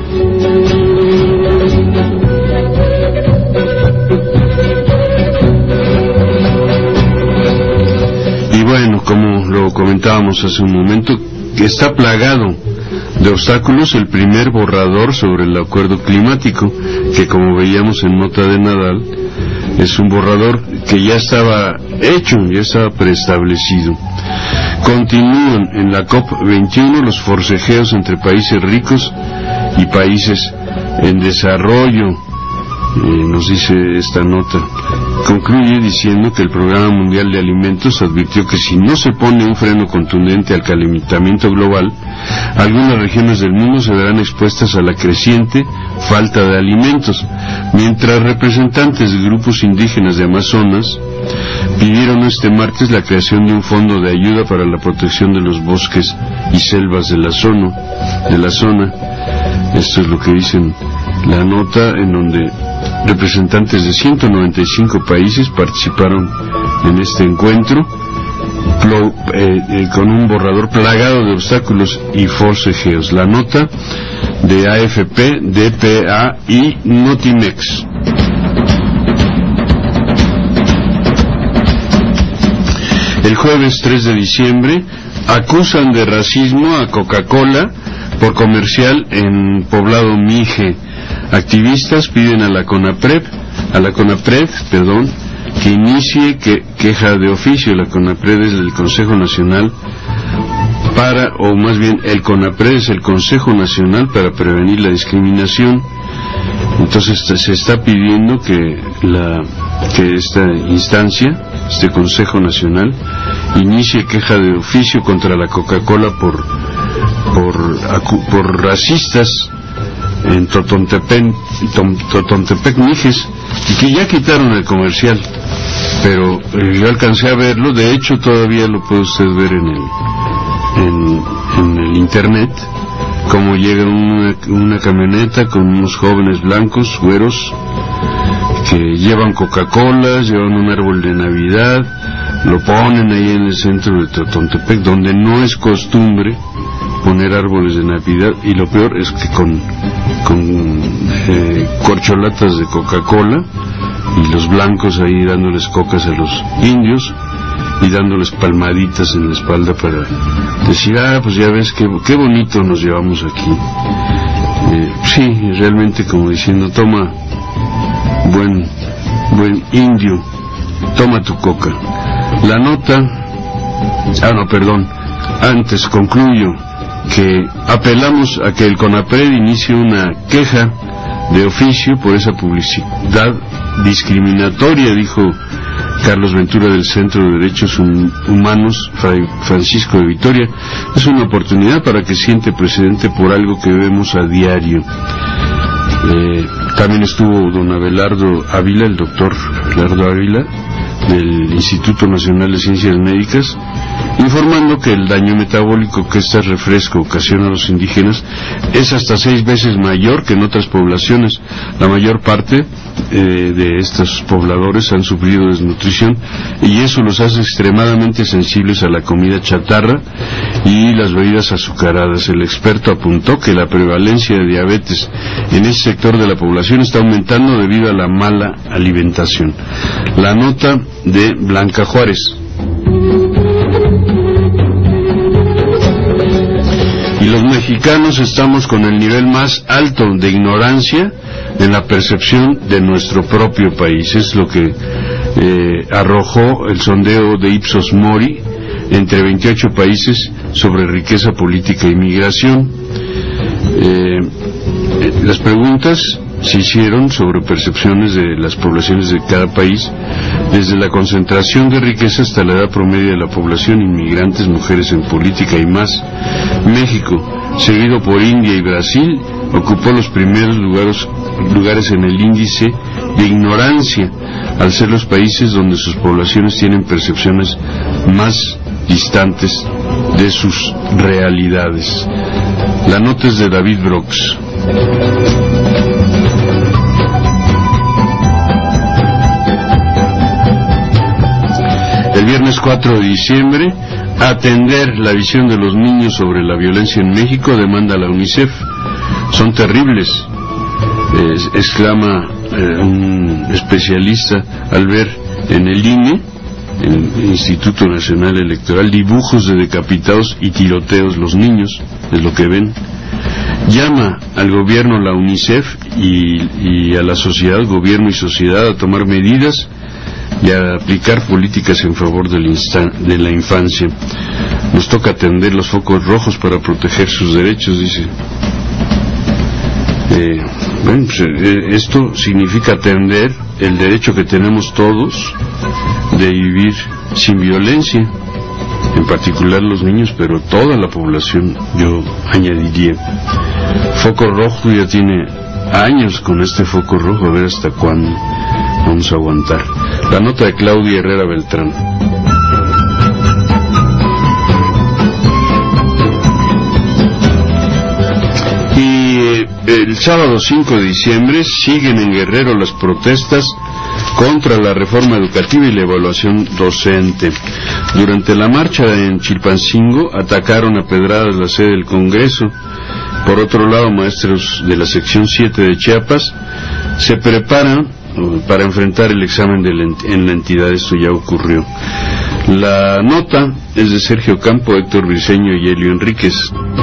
Y bueno, como lo comentábamos hace un momento, que está plagado de obstáculos el primer borrador sobre el acuerdo climático, que como veíamos en nota de Nadal, es un borrador que ya estaba hecho, ya estaba preestablecido. Continúan en la COP veintiuno los forcejeos entre países ricos y países en desarrollo, eh, nos dice esta nota. Concluye diciendo que el Programa Mundial de Alimentos advirtió que si no se pone un freno contundente al calentamiento global, algunas regiones del mundo se verán expuestas a la creciente falta de alimentos, mientras representantes de grupos indígenas de Amazonas pidieron este martes la creación de un fondo de ayuda para la protección de los bosques y selvas de la zona. De la zona. Esto es lo que dicen la nota, en donde representantes de ciento noventa y cinco países participaron en este encuentro, plo, eh, eh, con un borrador plagado de obstáculos y forcejeos. La nota de A F P, D P A y Notimex. El jueves tres de diciembre acusan de racismo a Coca-Cola por comercial en Poblado Mije. Activistas piden a la CONAPRED, a la CONAPRED, perdón, que inicie que, queja de oficio. La CONAPRED es el Consejo Nacional para, o más bien el CONAPRED es el Consejo Nacional para Prevenir la Discriminación. Entonces se está pidiendo que la que esta instancia, este Consejo Nacional, inicie queja de oficio contra la Coca-Cola por por por racistas en Totontepec, Totontepec Mijes, y que ya quitaron el comercial, pero eh, yo alcancé a verlo. De hecho todavía lo puede usted ver en el en, en el internet, como llega una, una camioneta con unos jóvenes blancos, güeros, que llevan Coca-Cola, llevan un árbol de Navidad, lo ponen ahí en el centro de Totontepec, donde no es costumbre poner árboles de Navidad, y lo peor es que con, con eh, corcholatas de Coca-Cola, y los blancos ahí dándoles cocas a los indios. y dándoles palmaditas en la espalda para decir, ah, pues ya ves qué, qué bonito nos llevamos aquí. Eh, sí, realmente como diciendo, toma, buen, buen indio, toma tu coca. La nota, ah no, perdón, antes concluyo que apelamos a que el CONAPRED inicie una queja de oficio por esa publicidad discriminatoria, dijo Carlos Ventura del Centro de Derechos Humanos Fray Francisco de Vitoria. Es una oportunidad para que siente precedente por algo que vemos a diario. Eh, también estuvo don Abelardo Ávila, el doctor Abelardo Ávila, del Instituto Nacional de Ciencias Médicas, informando que el daño metabólico que este refresco ocasiona a los indígenas es hasta seis veces mayor que en otras poblaciones. La mayor parte eh, de estos pobladores han sufrido desnutrición y eso los hace extremadamente sensibles a la comida chatarra y las bebidas azucaradas. El experto apuntó que la prevalencia de diabetes en ese sector de la población está aumentando debido a la mala alimentación. La nota de Blanca Juárez. Y los mexicanos estamos con el nivel más alto de ignorancia en la percepción de nuestro propio país. Es lo que eh, arrojó el sondeo de Ipsos Mori entre veintiocho países sobre riqueza política y migración. Eh, eh, las preguntas se hicieron sobre percepciones de las poblaciones de cada país, desde la concentración de riqueza hasta la edad promedio de la población, inmigrantes, mujeres en política y más. México, seguido por India y Brasil, ocupó los primeros lugares, lugares en el índice de ignorancia, al ser los países donde sus poblaciones tienen percepciones más distantes de sus realidades. La nota es de David Brooks. El viernes cuatro de diciembre, atender la visión de los niños sobre la violencia en México, demanda la UNICEF. Son terribles, eh, exclama eh, un especialista al ver en el I N E, el Instituto Nacional Electoral, dibujos de decapitados y tiroteos. Los niños es lo que ven. Llama al gobierno, la UNICEF, y, y a la sociedad, gobierno y sociedad, a tomar medidas y a aplicar políticas en favor del instan- de la infancia. Nos toca atender los focos rojos para proteger sus derechos, dice. Eh, bueno, pues, eh, esto significa atender el derecho que tenemos todos de vivir sin violencia, en particular los niños, pero toda la población, yo añadiría. Foco rojo ya tiene años con este foco rojo, a ver hasta cuándo vamos a aguantar. La nota de Claudia Herrera Beltrán. Y eh, el sábado cinco de diciembre siguen en Guerrero las protestas contra la reforma educativa y la evaluación docente. Durante la marcha en Chilpancingo atacaron a pedradas la sede del Congreso. Por otro lado, maestros de la sección siete de Chiapas se preparan para enfrentar el examen de la ent- en la entidad. Esto ya ocurrió. La nota es de Sergio Campo, Héctor Briceño y Elio Enríquez.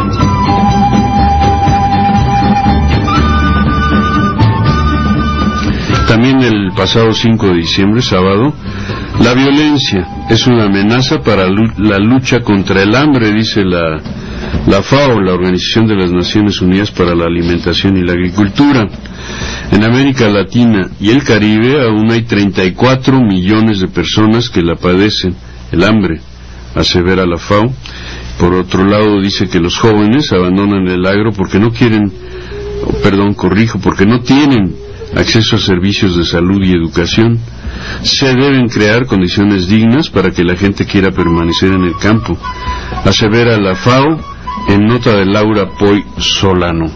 También el pasado cinco de diciembre, sábado, la violencia es una amenaza para la lucha contra el hambre, dice la, la FAO, la Organización de las Naciones Unidas para la Alimentación y la Agricultura. En América Latina y el Caribe aún hay treinta y cuatro millones de personas que la padecen, el hambre, asevera la FAO. Por otro lado, dice que los jóvenes abandonan el agro porque no quieren, perdón, corrijo, porque no tienen acceso a servicios de salud y educación. Se deben crear condiciones dignas para que la gente quiera permanecer en el campo, asevera la FAO en nota de Laura Poy Solano.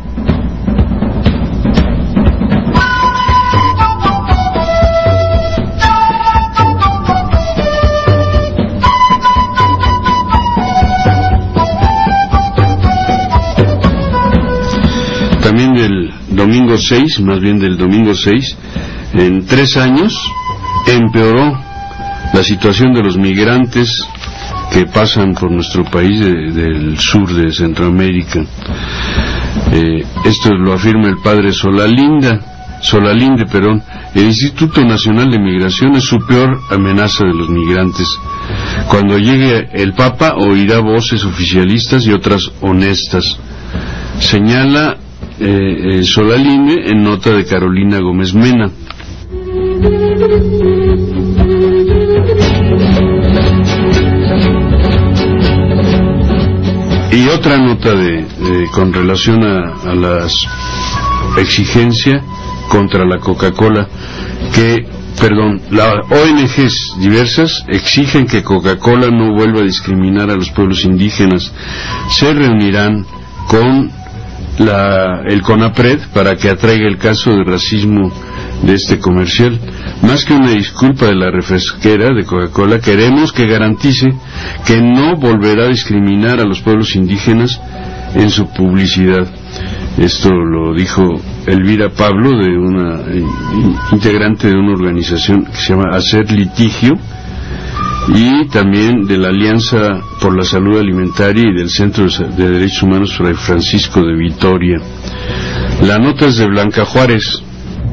También del domingo seis, más bien del domingo seis, en tres años empeoró la situación de los migrantes que pasan por nuestro país de, del sur de Centroamérica. Eh, esto lo afirma el padre Solalinda, Solalinde, perdón. El Instituto Nacional de Migración es su peor amenaza de los migrantes. Cuando llegue el Papa oirá voces oficialistas y otras honestas, señala eh, eh, Solalinde en nota de Carolina Gómez Mena. Y otra nota de, de con relación a, a la exigencia contra la Coca-Cola, que, perdón, las O N Ges diversas exigen que Coca-Cola no vuelva a discriminar a los pueblos indígenas. Se reunirán con la, el CONAPRED para que atraiga el caso de racismo de este comercial. Más que una disculpa de la refresquera de Coca-Cola, queremos que garantice que no volverá a discriminar a los pueblos indígenas en su publicidad. Esto lo dijo Elvira Pablo, de una integrante de una organización que se llama Hacer Litigio, y también de la Alianza por la Salud Alimentaria y del Centro de Derechos Humanos Fray Francisco de Vitoria. La nota es de Blanca Juárez.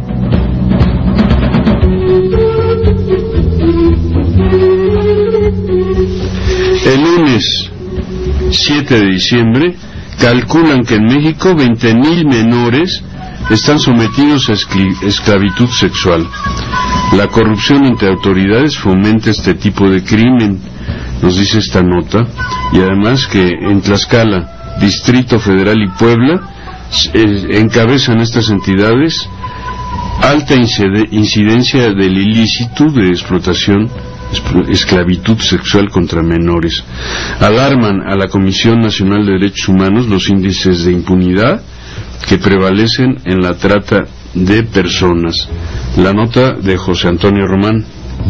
El lunes siete de diciembre calculan que en México veinte mil menores están sometidos a esclavitud sexual. La corrupción entre autoridades fomenta este tipo de crimen, nos dice esta nota, y además que en Tlaxcala, Distrito Federal y Puebla eh, encabezan estas entidades alta incidencia del ilícito de explotación, esclavitud sexual contra menores. Alarman a la Comisión Nacional de Derechos Humanos los índices de impunidad que prevalecen en la trata de personas. La nota de José Antonio Román.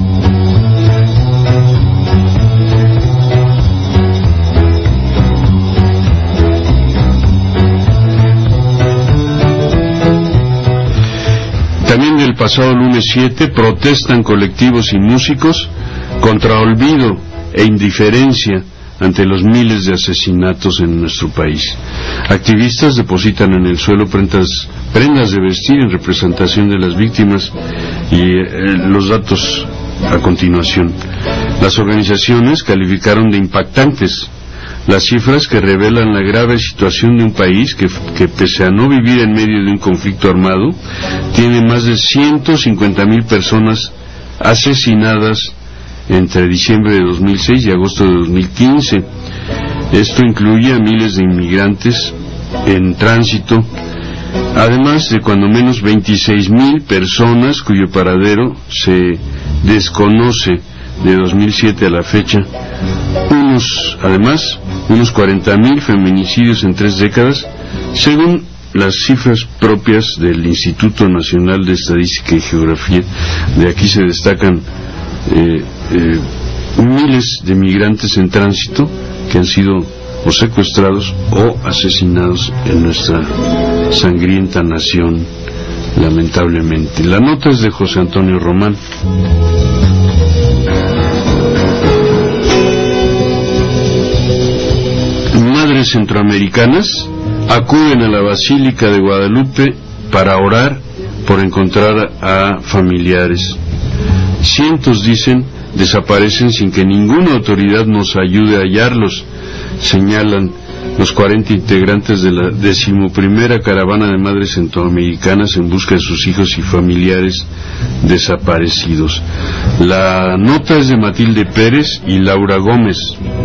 También del pasado lunes siete protestan colectivos y músicos contra olvido e indiferencia ante los miles de asesinatos en nuestro país. Activistas depositan en el suelo prendas, prendas de vestir en representación de las víctimas y eh, los datos a continuación. Las organizaciones calificaron de impactantes las cifras que revelan la grave situación de un país que, que pese a no vivir en medio de un conflicto armado, tiene más de ciento cincuenta mil personas asesinadas entre diciembre de dos mil seis y agosto de dos mil quince. Esto incluye a miles de inmigrantes en tránsito, además de cuando menos veintiséis mil personas cuyo paradero se desconoce de dos mil siete a la fecha. Unos, además, unos cuarenta mil feminicidios en tres décadas, según las cifras propias del Instituto Nacional de Estadística y Geografía. De aquí se destacan eh, eh, miles de migrantes en tránsito que han sido o secuestrados o asesinados en nuestra sangrienta nación, lamentablemente. La nota es de José Antonio Román. Madres centroamericanas acuden a la Basílica de Guadalupe para orar por encontrar a familiares. Cientos, dicen, desaparecen sin que ninguna autoridad nos ayude a hallarlos, señalan los cuarenta integrantes de la decimoprimera caravana de madres centroamericanas en busca de sus hijos y familiares desaparecidos. La nota es de Matilde Pérez y Laura Gómez.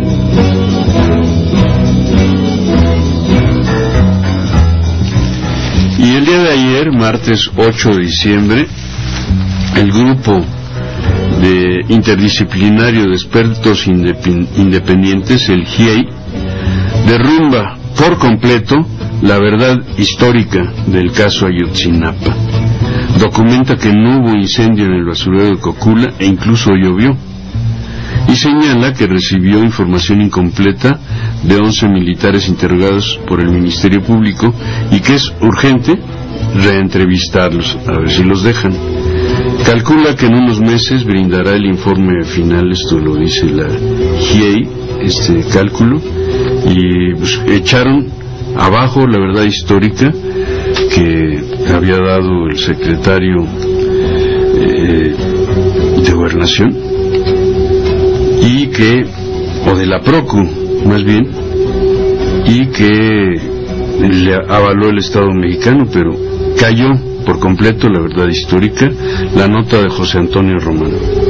Y el día de ayer, martes ocho de diciembre, el grupo de interdisciplinario de expertos independientes, el G I E I, derrumba por completo la verdad histórica del caso Ayotzinapa. Documenta que no hubo incendio en el basurero de Cocula e incluso llovió. Y señala que recibió información incompleta de once militares interrogados por el Ministerio Público y que es urgente reentrevistarlos, a ver si los dejan. Calcula que en unos meses brindará el informe final, esto lo dice la G I E I, este cálculo, y pues, echaron abajo la verdad histórica que había dado el secretario eh, de Gobernación, y que, o de la Procu, más bien, y que le avaló el Estado mexicano, pero cayó por completo la verdad histórica, la nota de José Antonio Román.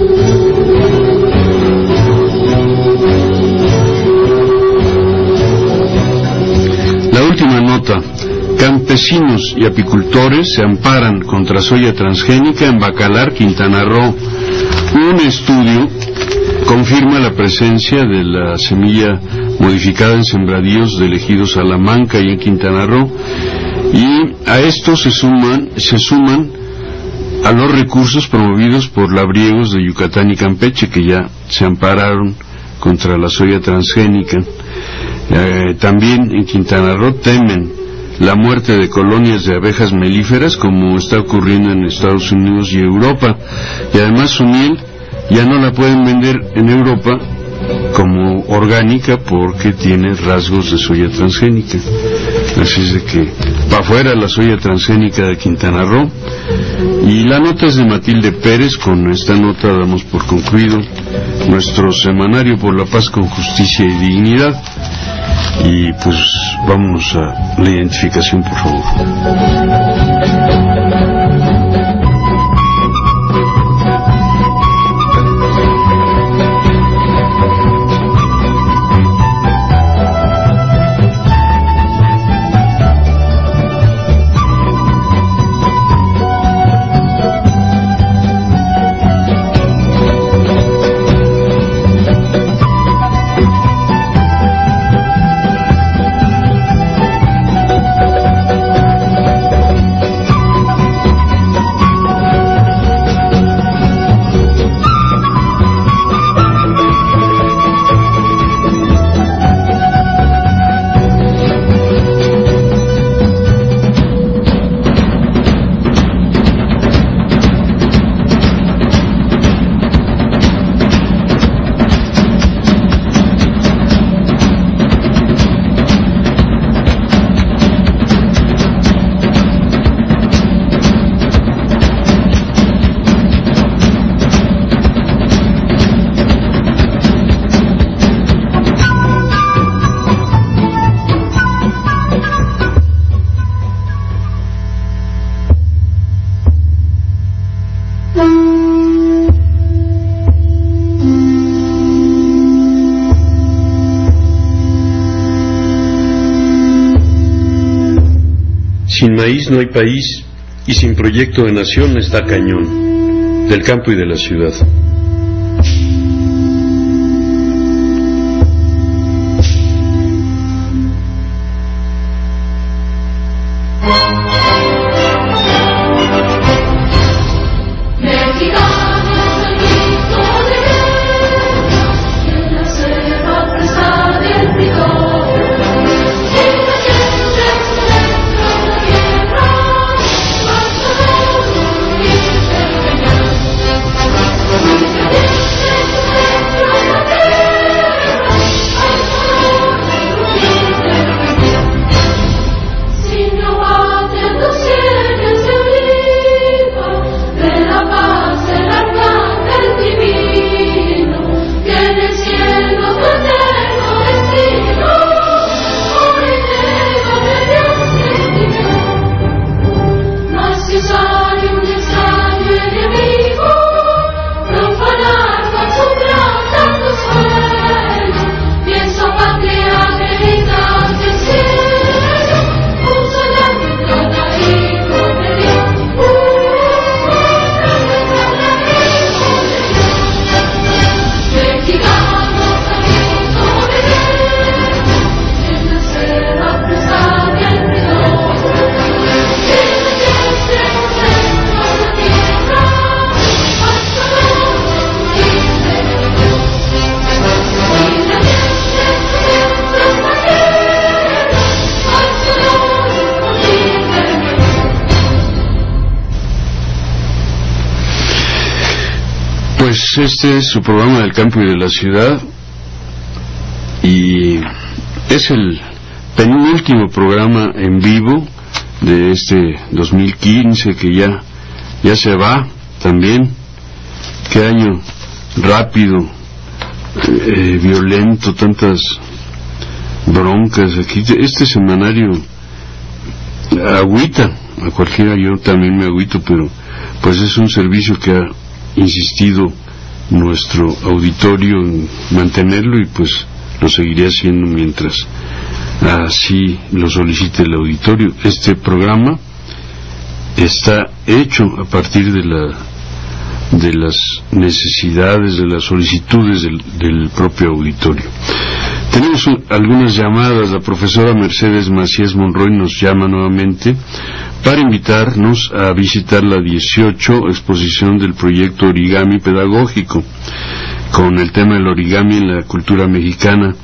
La última nota: campesinos y apicultores se amparan contra soya transgénica en Bacalar, Quintana Roo. Un estudio confirma la presencia de la semilla modificada en sembradíos del ejido Salamanca y en Quintana Roo, y a esto se suman se suman a los recursos promovidos por labriegos de Yucatán y Campeche, que ya se ampararon contra la soya transgénica. Eh, también en Quintana Roo temen la muerte de colonias de abejas melíferas, como está ocurriendo en Estados Unidos y Europa, y además su miel ya no la pueden vender en Europa como orgánica porque tiene rasgos de soya transgénica. Así es de que para afuera la soya transgénica de Quintana Roo. Y la nota es de Matilde Pérez. Con esta nota damos por concluido nuestro semanario por la paz con justicia y dignidad. Y pues vámonos a la identificación, por favor. Sin maíz no hay país, y sin proyecto de nación está cañón, del campo y de la ciudad. De la paz, de la este es su programa del campo y de la ciudad, y es el penúltimo programa en vivo de este dos mil quince, que ya, ya se va también. Qué año rápido, eh, violento, tantas broncas aquí. Este semanario agüita a cualquiera, yo también me agüito, pero pues es un servicio que ha insistido nuestro auditorio en mantenerlo, y pues lo seguiré haciendo mientras así lo solicite el auditorio. Este programa está hecho a partir de la de las necesidades, de las solicitudes del, del propio auditorio. Tenemos un, algunas llamadas. La profesora Mercedes Macías Monroy nos llama nuevamente para invitarnos a visitar la dieciocho exposición del proyecto Origami Pedagógico, con el tema del origami en la cultura mexicana.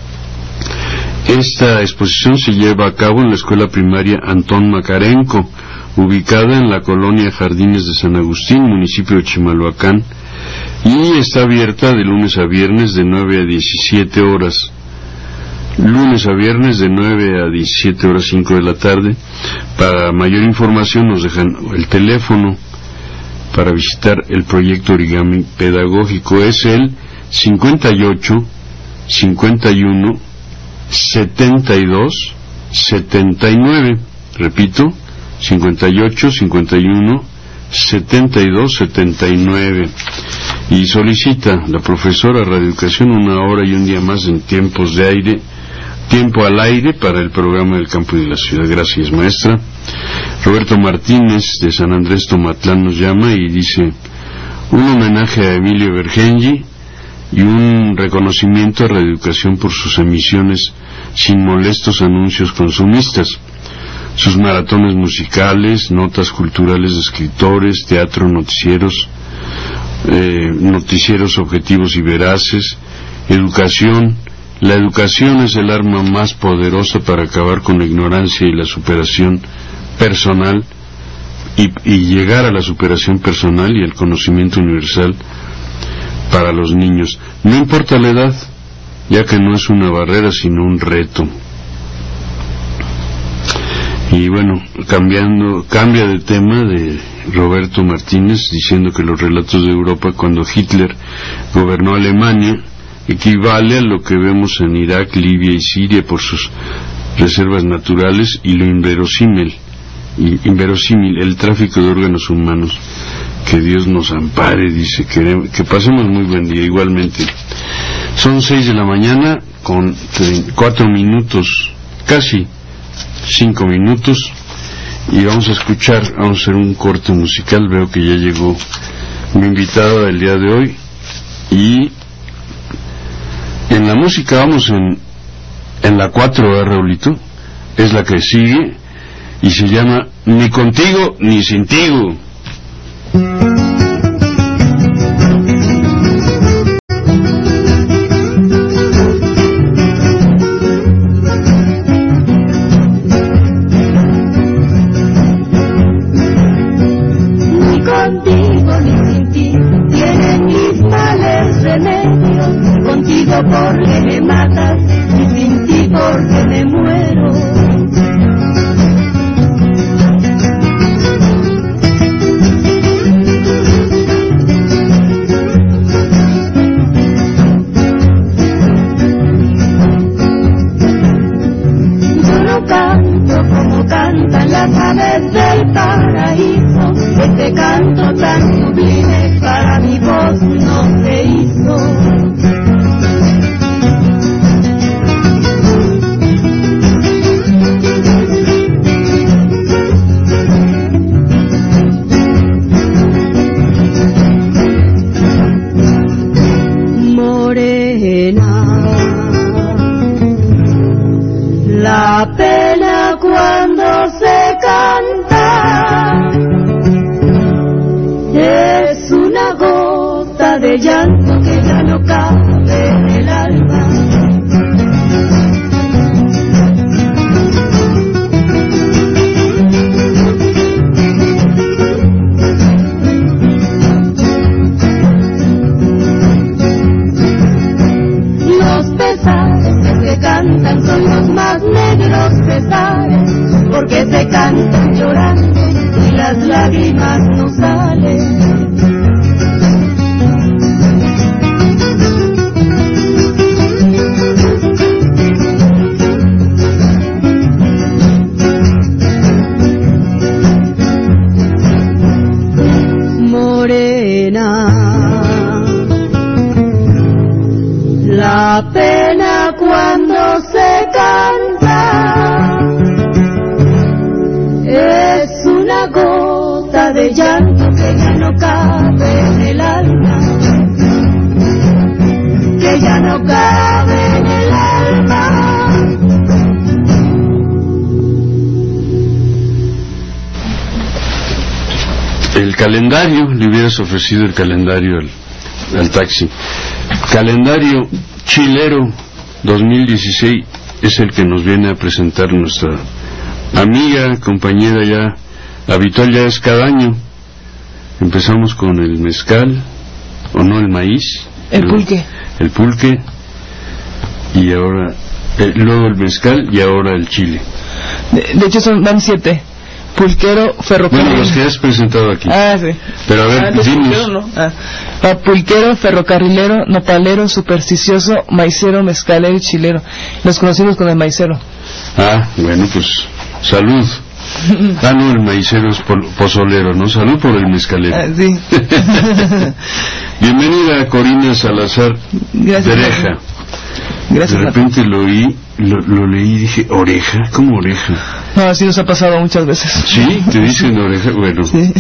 Esta exposición se lleva a cabo en la escuela primaria Antón Macarenco, ubicada en la colonia Jardines de San Agustín, municipio de Chimalhuacán, y está abierta de lunes a viernes de nueve a diecisiete horas. Lunes a viernes de nueve a diecisiete horas, cinco de la tarde. Para mayor información nos dejan el teléfono para visitar el proyecto Origami Pedagógico. Es el cincuenta y ocho, cincuenta y uno, setenta y dos, setenta y nueve. Repito, cincuenta y ocho, cincuenta y uno, setenta y dos, setenta y nueve. Y solicita la profesora Radioeducación una hora y un día más en tiempos de aire, tiempo al aire para el programa del campo y de la ciudad. Gracias, maestra. Roberto Martínez de San Andrés Tomatlán nos llama y dice: un homenaje a Emilio Bergenji y un reconocimiento a Radioeducación por sus emisiones sin molestos anuncios consumistas, sus maratones musicales, notas culturales de escritores, teatro, noticieros, eh, noticieros objetivos y veraces, educación. La educación es el arma más poderosa para acabar con la ignorancia y la superación personal, y, y llegar a la superación personal y el conocimiento universal para los niños. No importa la edad, ya que no es una barrera sino un reto. Y bueno, cambiando, cambia de tema de Roberto Martínez, diciendo que los relatos de Europa cuando Hitler gobernó Alemania equivale a lo que vemos en Irak, Libia y Siria por sus reservas naturales y lo inverosímil, inverosímil, el tráfico de órganos humanos. Que Dios nos ampare, dice, que, que pasemos muy buen día. Igualmente, son seis de la mañana con cuatro minutos, casi cinco minutos, y vamos a escuchar, vamos a hacer un corte musical. Veo que ya llegó mi invitada del día de hoy, y en la música vamos en, en la cuatro, ¿eh, Raulito? Es la que sigue, y se llama Ni contigo ni sin tigo. Porque me matas y sin ti porque me muero. Yo no canto como cantan las aves del paraíso. Este canto tan sublime para mi voz no se hizo. La pena cuando se canta es una gota de llanto Apenas cuando se canta es una gota de llanto que ya no cabe en el alma, que ya no cabe en el alma. El calendario, le hubieras ofrecido el calendario al, al taxi. Calendario chilero dos mil dieciséis es el que nos viene a presentar nuestra amiga, compañera ya habitual, ya es cada año. Empezamos con el mezcal, o no, el maíz. El pulque. El pulque, y ahora, eh, luego el mezcal, y ahora el chile. De, de hecho son, van siete. Pulquero, ferrocarrilero. Bueno, los que has presentado aquí. Ah, sí. Pero a ver, ah, dinos. Pulquero, ¿no? ah. Ah, pulquero, ferrocarrilero, nopalero, supersticioso, maicero, mezcalero y chilero. Los conocimos con el maicero. Ah, bueno, pues, salud. Ah, no, el maicero es po pozolero, ¿no? Salud por el mezcalero. Ah, sí. Bienvenida, Corina Salazar. Gracias. Dereja. Gracias. De repente lo oí, lo, lo leí y dije, ¿oreja? ¿Cómo oreja? No, así nos ha pasado muchas veces. ¿Sí? ¿Te dicen oreja? Bueno. Sí.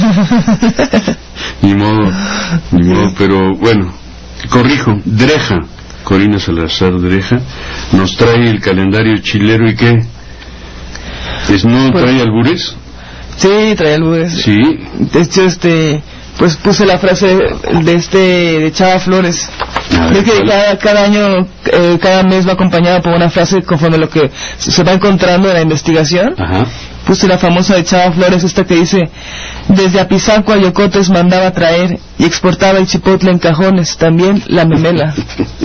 Ni modo, ni modo, pero bueno, corrijo, Dreja, Corina Salazar Dreja, nos trae el calendario chilero. ¿Y qué? ¿Es, ¿No pues, trae albures? Sí, trae albures. Sí. De hecho, este, pues puse la frase de este, de Chava Flores. Es que cada, cada año, eh, cada mes va acompañada por una frase conforme lo que se va encontrando en la investigación. Ajá. Puse la famosa de Chava Flores, esta que dice: desde Apizaco a Yocotes mandaba traer y exportaba el chipotle en cajones, también la memela.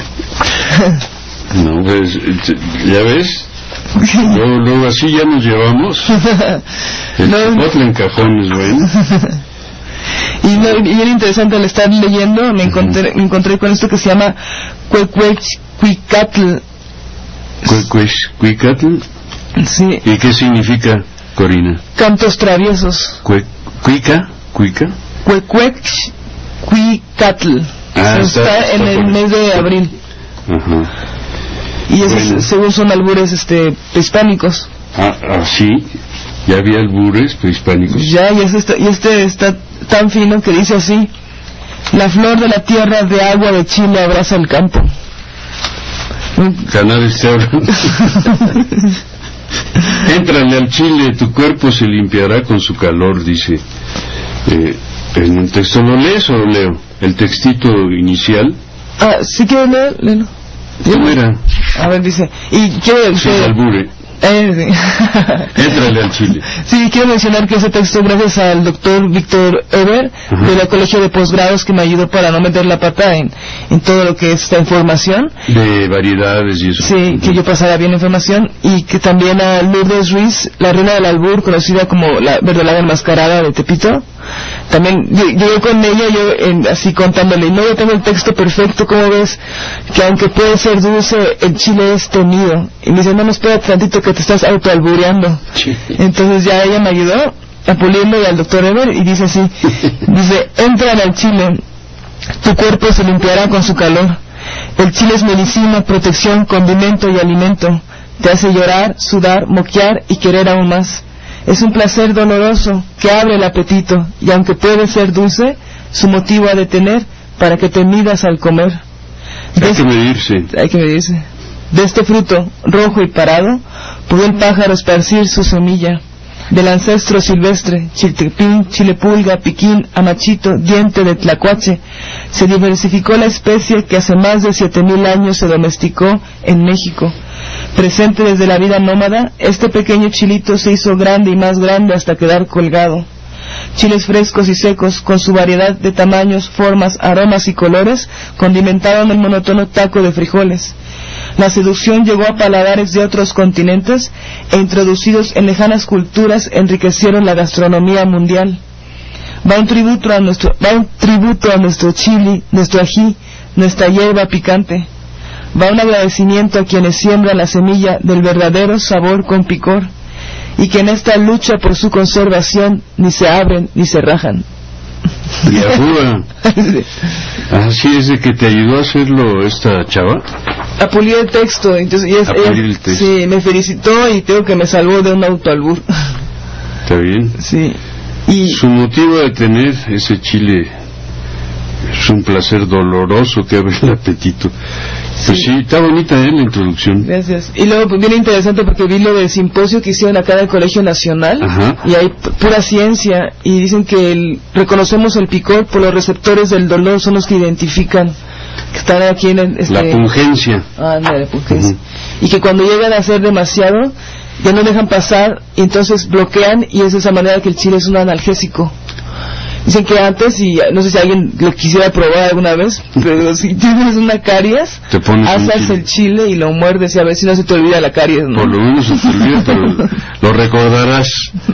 No, pues, ya ves, luego, luego así ya nos llevamos. El no, chipotle en cajones, bueno. Y, no, y bien interesante, al estar leyendo me encontré, me encontré con esto que se llama Cuecuechcuicatl. Cuecuechcuicatl. Sí. ¿Y qué significa, Corina? Cantos traviesos. Cue, ¿Cuica? ¿Cuica? Cuecuechcuicatl. Ah, está, está, está en está el por... mes de abril. Ajá. Y esos, bueno, según son albures este, prehispánicos. Ah, ah, sí. Ya había albures prehispánicos. Ya, y este, está, y este está tan fino que dice así: la flor de la tierra de agua de Chile abraza el campo. Canales te hablan. Éntrale al Chile, tu cuerpo se limpiará con su calor, dice eh, en un texto. ¿Lo lees o lo leo? El textito inicial. Ah, sí, quiero leer, léelo. ¿Cómo era? A ver, dice, y quiero Sí, que, albure. eh, sí. Éntrale al Chile. Sí, quiero mencionar que ese texto, gracias al doctor Víctor Eber, Ajá, de la Colegio de Posgrados, que me ayudó para no meter la pata en, en todo lo que es esta información. De variedades y eso. Sí, que yo pasara bien la información. Y que también a Lourdes Ruiz, la reina del albur, conocida como la verdolaga enmascarada de Tepito. También llegué con ella, yo en, así contándole, no, yo tengo el texto perfecto, ¿cómo ves? Que aunque puede ser dulce, el chile es temido. Y me dice, no, no, espérate tantito que te estás autoalbureando. Sí. Entonces ya ella me ayudó a pulirlo, y al doctor Eber, y dice así, dice, entra al chile, tu cuerpo se limpiará con su calor. El chile es medicina, protección, condimento y alimento. Te hace llorar, sudar, moquear y querer aún más. Es un placer doloroso que abre el apetito, y aunque puede ser dulce, su motivo ha de tener para que te midas al comer. Hay que medirse. Hay que medirse. De este fruto, rojo y parado, pudo el pájaro esparcir su semilla. Del ancestro silvestre, chiltepín, chilepulga, piquín, amachito, diente de tlacuache, se diversificó la especie que hace más de siete mil años se domesticó en México. Presente desde la vida nómada, este pequeño chilito se hizo grande y más grande hasta quedar colgado. Chiles frescos y secos, con su variedad de tamaños, formas, aromas y colores, condimentaron el monótono taco de frijoles. La seducción llegó a paladares de otros continentes e introducidos en lejanas culturas enriquecieron la gastronomía mundial. Va un tributo a nuestro, va un tributo a nuestro chili, nuestro ají, nuestra hierba picante. Va un agradecimiento a quienes siembran la semilla del verdadero sabor con picor, y que en esta lucha por su conservación ni se abren ni se rajan. Yahúa. Así es, de que te ayudó a hacerlo esta chava. A pulir el texto, entonces ella, a pulir el texto. Sí, me felicitó y creo que me salvó de un autoalbur. Está bien. Sí. Y su motivo de tener ese chile es un placer doloroso que abre el apetito. Pues sí, sí, está bonita ¿eh? La introducción. Gracias. Y luego pues, bien interesante porque vi lo del simposio que hicieron acá del Colegio Nacional. Ajá. Y hay pura ciencia y dicen que el, reconocemos el picor por los receptores del dolor, son los que identifican que están aquí en el, este, la pungencia. Ah, no, la pungencia. Uh-huh. Y que cuando llegan a ser demasiado ya no dejan pasar y entonces bloquean y es de esa manera que el chile es un analgésico. Dicen que antes, y no sé si alguien lo quisiera probar alguna vez, pero si tienes una caries, asas chile. el chile y lo muerdes y a ver si no se te olvida la caries, ¿no? Por lo menos se te olvida, pero lo recordarás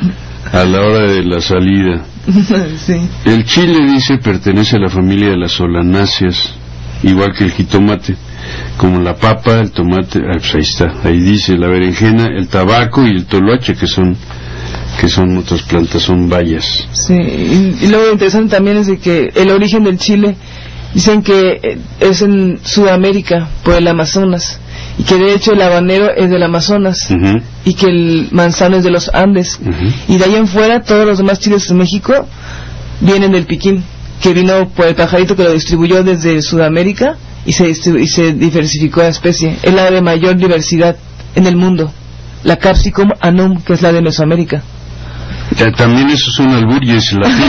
a la hora de la salida. Sí. El chile, dice, pertenece a la familia de las solanáceas, igual que el jitomate, como la papa, el tomate, ah, pues ahí está, ahí dice, la berenjena, el tabaco y el toloache, que son que son otras plantas, son bayas. Sí, y, y lo interesante también es de que el origen del chile, dicen que es en Sudamérica, por el Amazonas, y que de hecho el habanero es del Amazonas, uh-huh. y que el manzano es de los Andes, uh-huh. y de ahí en fuera todos los demás chiles de México vienen del piquín, que vino por el pajarito que lo distribuyó desde Sudamérica y se, distribu- y se diversificó la especie. Es la de mayor diversidad en el mundo, la Capsicum annuum, que es la de Mesoamérica. También eso es un albur y es latín.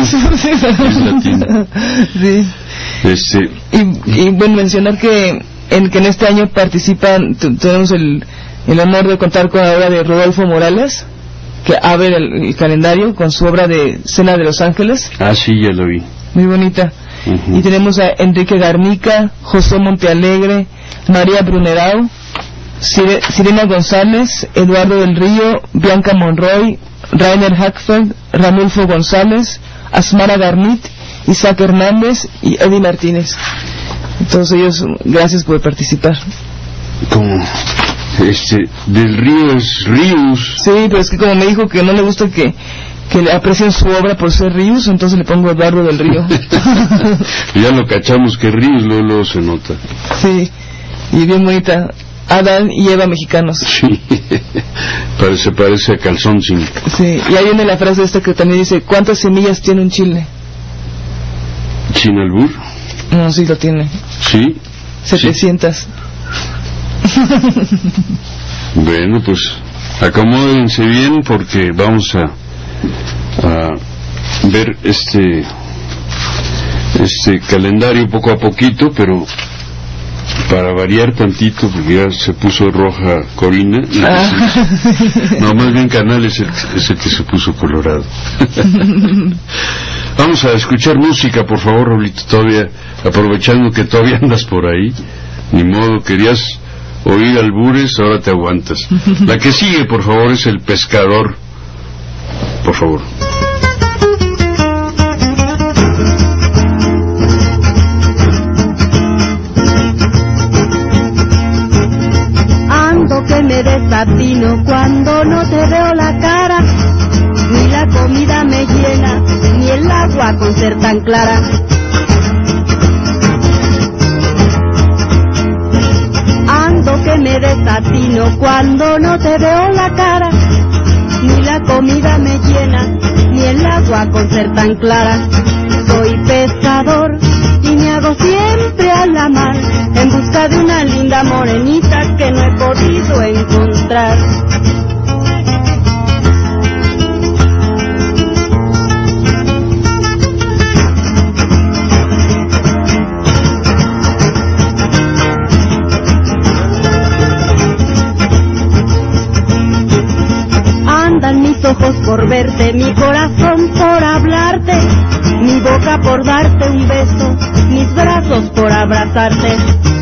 Es latín. Sí. Este... Y, y bueno, mencionar que en, que en este año participan, t- tenemos el, el honor de contar con la obra de Rodolfo Morales, que abre el, el calendario con su obra de Cena de los Ángeles. Ah, sí, ya lo vi. Muy bonita. Uh-huh. Y tenemos a Enrique Garnica, José Montealegre, María Brunerau, Sire, Sirena González, Eduardo del Río, Bianca Monroy, Rainer Hackfeld, Ramulfo González, Asmara Garnit, Isaac Hernández y Eddie Martínez. Todos ellos, gracias por participar. Como este del Río es Ríos. Sí, pero es que como me dijo que no le gusta que que le aprecien su obra por ser Ríos, entonces le pongo Eduardo del Río. Ya lo cachamos que Ríos luego, luego se nota. Sí, y bien bonita. Adán y Eva mexicanos. Sí, parece, parece a calzón sin. Sí, y ahí viene la frase esta que también dice, ¿cuántas semillas tiene un chile? ¿Sin albur? No, sí lo tiene. ¿Sí? setecientas. Sí. Bueno, pues acomódense bien porque vamos a, a ver este este calendario poco a poquito, pero para variar tantito, porque ya se puso roja Corina. Ah. No, más bien Canal es el, es el que se puso colorado. Vamos a escuchar música, por favor, Raulito, todavía, aprovechando que todavía andas por ahí. Ni modo, querías oír albures, ahora te aguantas. La que sigue, por favor, es El Pescador. Por favor. Que me desatino cuando no te veo la cara, ni la comida me llena, ni el agua con ser tan clara. Ando que me desatino cuando no te veo la cara, ni la comida me llena, ni el agua con ser tan clara. Soy pescador y me hago siempre a la mar, en busca de una linda morenita que no he podido encontrar. Andan mis ojos por verte, mi corazón por hablarte, mi boca por darte un beso, mis brazos por abrazarte.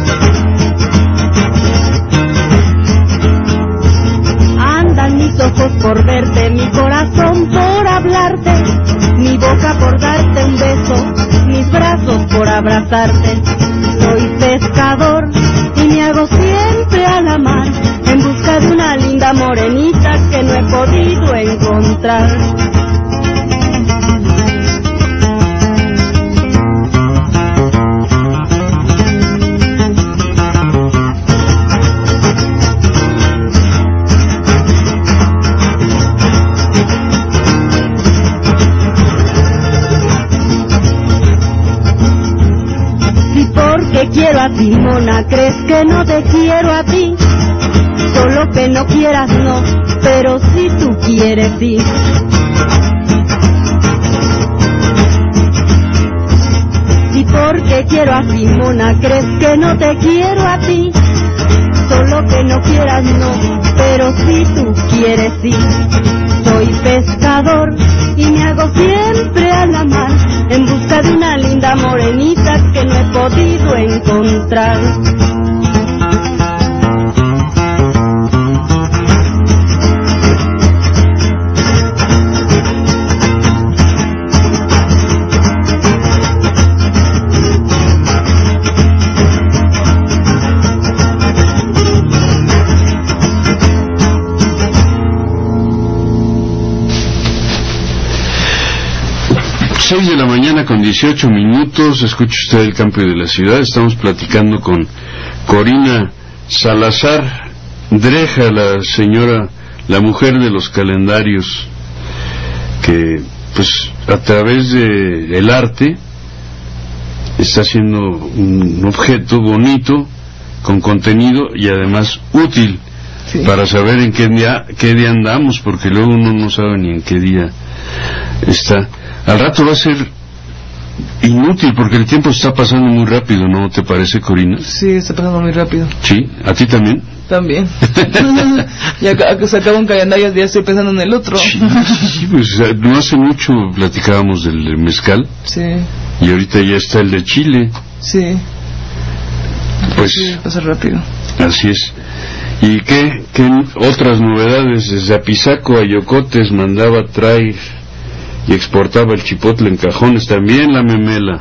Andan mis ojos por verte, mi corazón por hablarte, mi boca por darte un beso, mis brazos por abrazarte. Soy pescador y me hago siempre a la mar, en busca de una linda morenita que no he podido encontrar. quiero a ti, mona, crees que no te quiero a ti. Solo que no quieras no, pero si tú quieres sí. Y porque quiero a ti, mona, crees que no te quiero a ti. Solo que no quieras no, pero si tú quieres sí. Soy pescador y me hago siempre a la mar en busca de una linda morenita que no he podido encontrar. seis de la mañana con dieciocho minutos, escucha usted el Cambio de la Ciudad. Estamos platicando con Corina Salazar Dreja, la señora, la mujer de los calendarios, que pues a través de el arte está haciendo un objeto bonito, con contenido y además útil, sí, para saber en qué día, qué día andamos, porque luego uno no sabe ni en qué día está. Al rato va a ser inútil porque el tiempo está pasando muy rápido, ¿no te parece, Corina? Sí, está pasando muy rápido. ¿Sí? ¿A ti también? También. Ya que se acaba un calendario, ya estoy pensando en el otro. Sí, sí, pues no hace mucho platicábamos del mezcal. Sí. Y ahorita ya está el de Chile. Sí. Pues sí, pasa rápido. Así es. ¿Y qué, qué otras novedades? Desde Apizaco a Yocotes mandaba traer y exportaba el chipotle en cajones, también la memela.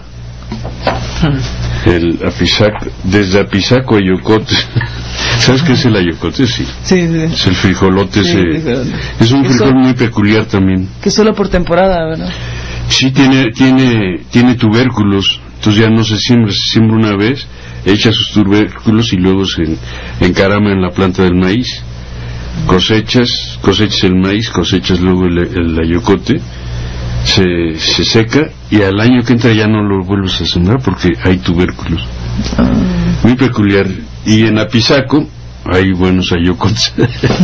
El Apizaco, desde Apizaco a Yocotes. ¿Sabes qué es el ayocote? Sí. Sí, sí. Es el frijolote, sí, ese. Es un frijol solo, muy peculiar también. Que solo por temporada, ¿verdad? Sí, tiene, tiene, tiene tubérculos. Entonces ya no se siembra, se siembra una vez, echa sus tubérculos y luego se encarama en la planta del maíz. Cosechas, cosechas el maíz, cosechas luego el, el ayocote. Se, se seca y al año que entra ya no lo vuelves a sembrar porque hay tubérculos. Ah. Muy peculiar. Y en Apizaco hay buenos ayocotes.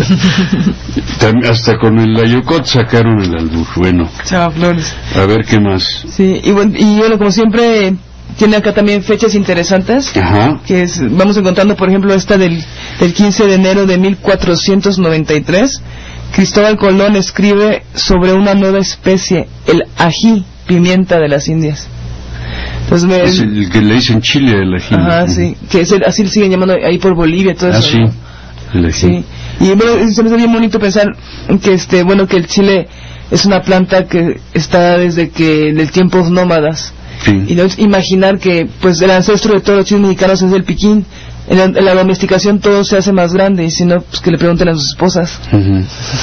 Hasta con el ayocot sacaron el albur. Bueno, chao, flores. A ver qué más. Sí, y bueno, y bueno, como siempre tiene acá también fechas interesantes. Ajá. Que es, vamos encontrando por ejemplo esta del, del quince de enero de mil cuatrocientos noventa y tres. Cristóbal Colón escribe sobre una nueva especie, el ají, pimienta de las Indias. Entonces me, es el que le dicen chile al ají. Ajá, sí, que es el, así le siguen llamando ahí por Bolivia, todo ah, eso. Sí, ¿no? El ají. Sí, y bueno, se me hace bien bonito pensar que este, bueno, que el chile es una planta que está desde que del tiempos nómadas. Sí. Y no imaginar que pues el ancestro de todos los chiles mexicanos es el piquín. En la, en la domesticación todo se hace más grande, y si no, pues que le pregunten a sus esposas. Uh-huh.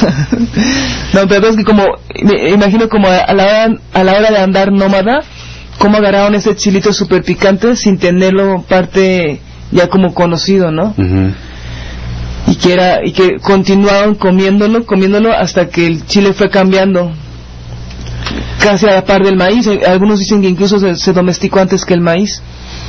No, pero es que como, me imagino como a, a, la hora, a la hora de andar nómada, cómo agarraron ese chilito súper picante sin tenerlo parte ya como conocido, ¿no? Uh-huh. Y que era, y que continuaron comiéndolo, comiéndolo hasta que el chile fue cambiando casi a la par del maíz. Algunos dicen que incluso se, se domesticó antes que el maíz.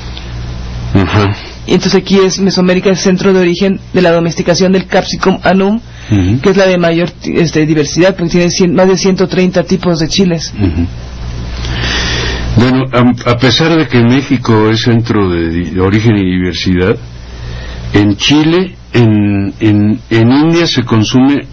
Ajá. Uh-huh. Y entonces aquí es Mesoamérica, el centro de origen de la domesticación del Capsicum annuum, uh-huh, que es la de mayor este, diversidad, porque tiene cien, más de ciento treinta tipos de chiles. Uh-huh. Bueno, a, a pesar de que México es centro de, de origen y diversidad, en Chile, en, en, en India se consume,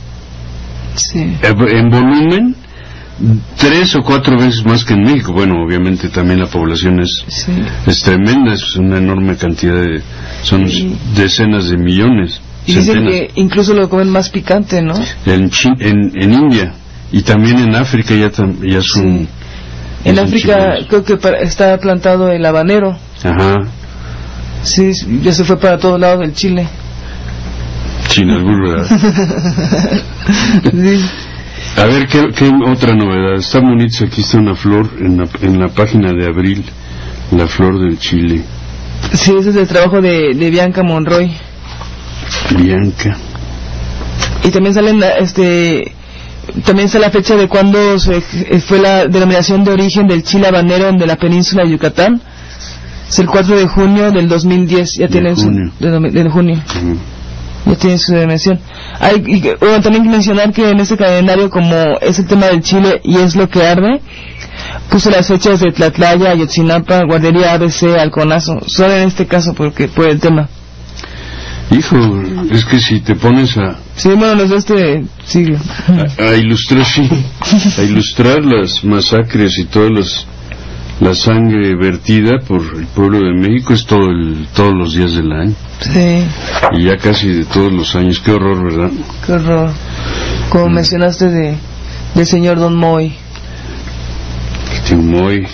sí, en volumen tres o cuatro veces más que en México. Bueno, obviamente también la población es, sí, es tremenda, es una enorme cantidad de, son sí, decenas de millones. Y dicen que incluso lo comen más picante, ¿no? En, Chi- en, en India y también en África ya, tam, ya son. Sí. En África creo que para, está plantado el habanero. Ajá. Sí, ya se fue para todos lados del Chile. Sin albur, ¿verdad? Sí. A ver, ¿qué, ¿qué otra novedad? Está bonita, aquí está una flor en la, en la página de abril, la flor del Chile. Sí, ese es el trabajo de, de Bianca Monroy. Bianca. Y también salen, este, también está la fecha de cuando se, fue la denominación de origen del chile habanero de la península de Yucatán. Es el cuatro de junio del dos mil diez, ya tienen su... De, de junio. Uh-huh. Ya tiene su dimensión. Hay, y, bueno, también mencionar que en este calendario, como es el tema del chile y es lo que arde, puso las fechas de Tlatlaya, Ayotzinapa, Guardería A B C, Halconazo, solo en este caso porque por el tema. Hijo, es que si te pones a... Sí, bueno, los de este siglo. A, a ilustrar, sí, a ilustrar las masacres y todas las... La sangre vertida por el pueblo de México es todo el, todos los días del año. Sí. Y ya casi de todos los años. Qué horror, ¿verdad? Qué horror. Como mm. mencionaste de del señor Don Moy. Don Moy.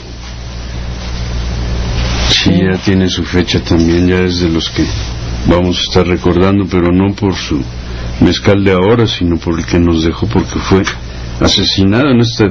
Sí, sí, ya tiene su fecha también. Ya es de los que vamos a estar recordando, pero no por su mezcal de ahora, sino por el que nos dejó, porque fue asesinado en esta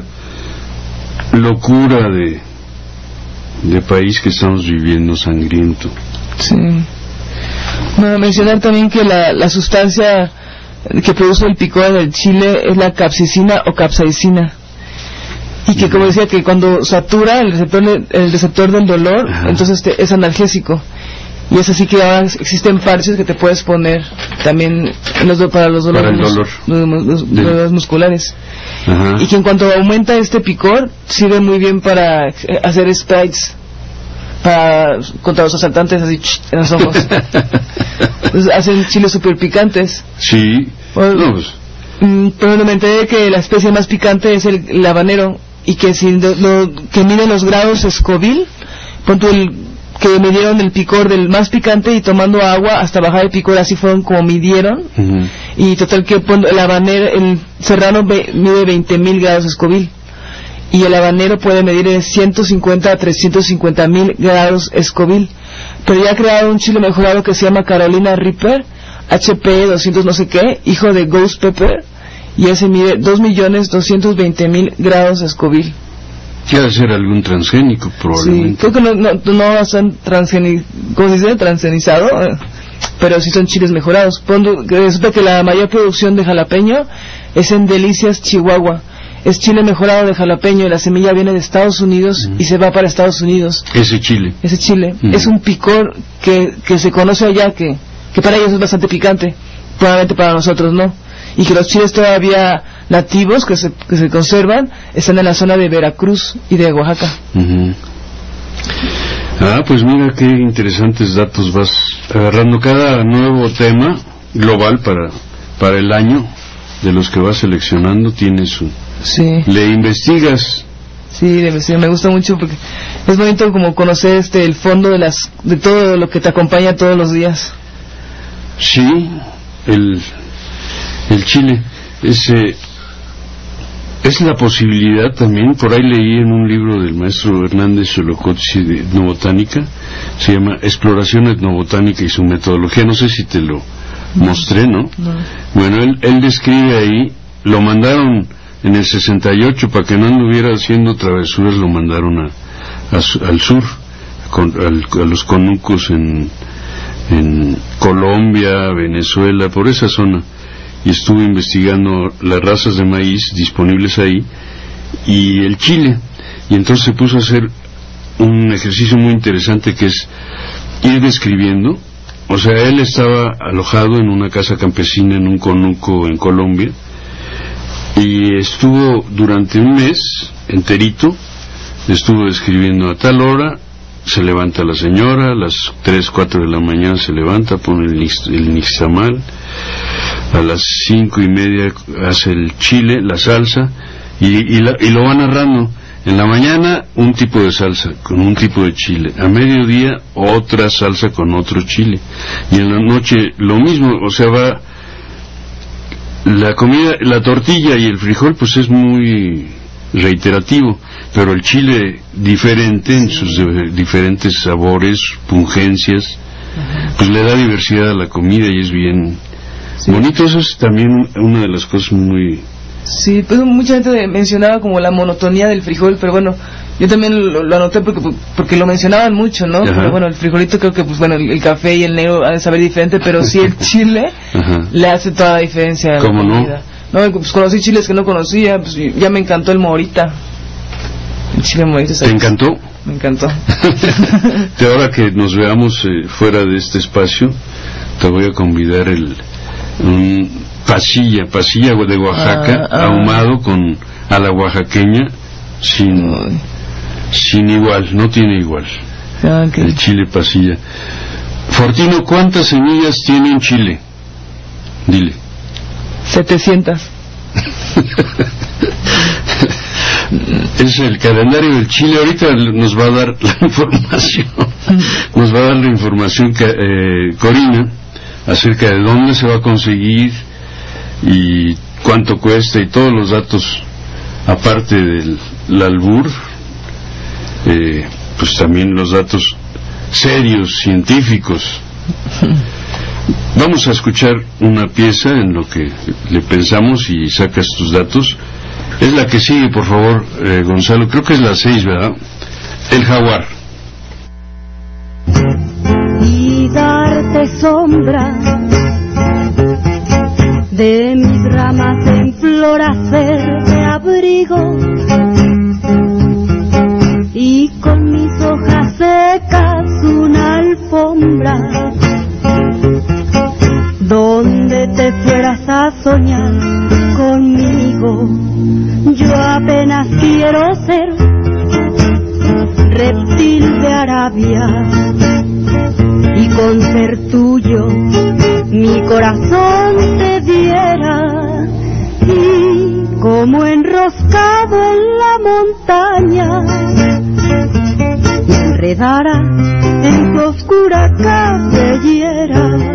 locura de... de país que estamos viviendo sangriento. Sí. Bueno, mencionar también que la, la sustancia que produce el picor del chile es la capsicina o capsaicina, y que, como decía, que cuando satura el receptor el receptor del dolor, ajá, entonces te, es analgésico, y es así que ahora existen parches que te puedes poner también los, para los dolores, para el dolor. Los, los, los, los dolores musculares. Ajá. Y que en cuanto aumenta este picor sirve muy bien para hacer sprays para contra los asaltantes, así en los ojos. Entonces, hacen chiles super picantes. Sí. Bueno, no, pues. Pero me enteré que la especie más picante es el, el habanero, y que si lo, lo, que miden los grados Scoville, pronto el que midieron el picor del más picante, y tomando agua hasta bajar el picor, así fueron como midieron. Uh-huh. Y total que el habanero, el serrano be, mide veinte mil grados Scoville, y el habanero puede medir de ciento cincuenta a trescientos cincuenta mil grados Scoville. Pero ya ha creado un chile mejorado que se llama Carolina Reaper H P doscientos no sé qué, hijo de Ghost Pepper, y ese mide dos millones doscientos veinte mil grados Scoville. Debe ser algún transgénico, probablemente. Sí, creo que no, no, no están transgeni, ¿cómo se dice? Transgenizado, pero sí son chiles mejorados. Resulta que la mayor producción de jalapeño es en Delicias, Chihuahua. Es chile mejorado de jalapeño, y la semilla viene de Estados Unidos, mm. y se va para Estados Unidos. Ese chile. Ese chile. Mm. Es un picor que, que se conoce allá, que, que para ellos es bastante picante, probablemente para nosotros no. Y que los chiles todavía nativos que se, que se conservan están en la zona de Veracruz y de Oaxaca. Uh-huh. Ah, pues mira qué interesantes datos vas agarrando. Cada nuevo tema global para, para el año, de los que vas seleccionando, tiene su... Sí. ¿Le investigas? Sí, le investigo. Me gusta mucho porque es bonito como conocer este el fondo de las de todo lo que te acompaña todos los días. Sí, el... El chile es, eh, es la posibilidad también, por ahí leí en un libro del maestro Hernández Xolocotzi de etnobotánica, se llama Exploración etnobotánica y su metodología, no sé si te lo mostré, ¿no? No. Bueno, él, él describe ahí, lo mandaron en el sesenta y ocho, para que no anduviera haciendo travesuras, lo mandaron a, a, al sur, con, al, a los conucos en, en Colombia, Venezuela, por esa zona. Y estuve investigando las razas de maíz disponibles ahí y el chile, y entonces se puso a hacer un ejercicio muy interesante, que es ir describiendo. O sea, él estaba alojado en una casa campesina en un conuco en Colombia, y estuvo durante un mes enterito, estuvo describiendo: a tal hora se levanta la señora, a las tres, cuatro de la mañana se levanta, pone el, el nixtamal, a las cinco y media hace el chile, la salsa, y, y, la, y lo va narrando. En la mañana un tipo de salsa con un tipo de chile, a mediodía otra salsa con otro chile, y en la noche lo mismo. O sea, va la comida, la tortilla y el frijol, pues es muy reiterativo, pero el chile diferente en sus de, diferentes sabores, pungencias, pues le da diversidad a la comida y es bien sí. bonito. Eso es también una de las cosas muy... Sí, pues mucha gente mencionaba como la monotonía del frijol, pero bueno, yo también lo, lo anoté porque porque lo mencionaban mucho, ¿no? Ajá. Pero bueno, el frijolito, creo que pues bueno, el, el café y el negro han de saber diferente, pero sí el chile Ajá. le hace toda la diferencia a la comida. No? No, pues conocí chiles que no conocía, pues ya me encantó el morita. El chile morita. ¿Te encantó? me encantó. De ahora que nos veamos eh, fuera de este espacio, te voy a convidar el un pasilla, pasilla de Oaxaca, ah, ah. ahumado con a la oaxaqueña, sin Ay. sin igual, no tiene igual. Okay. El chile pasilla. Fortino, ¿cuántas semillas tiene un chile? Dile. setecientas. Es el calendario del chile. Ahorita nos va a dar la información. Nos va a dar la información que, eh, Corina, acerca de dónde se va a conseguir y cuánto cuesta y todos los datos, aparte del albur, eh, pues también los datos serios, científicos. Vamos a escuchar una pieza en lo que le pensamos y sacas tus datos. Es la que sigue, por favor, eh, Gonzalo. Creo que es la seis, ¿verdad? El jaguar. Y darte sombra de mis ramas en flor, hacerte abrigo, y con mis hojas secas una alfombra donde te fueras a soñar conmigo. Yo apenas quiero ser reptil de Arabia, y con ser tuyo mi corazón te diera, y como enroscado en la montaña me enredara en tu oscura cabellera.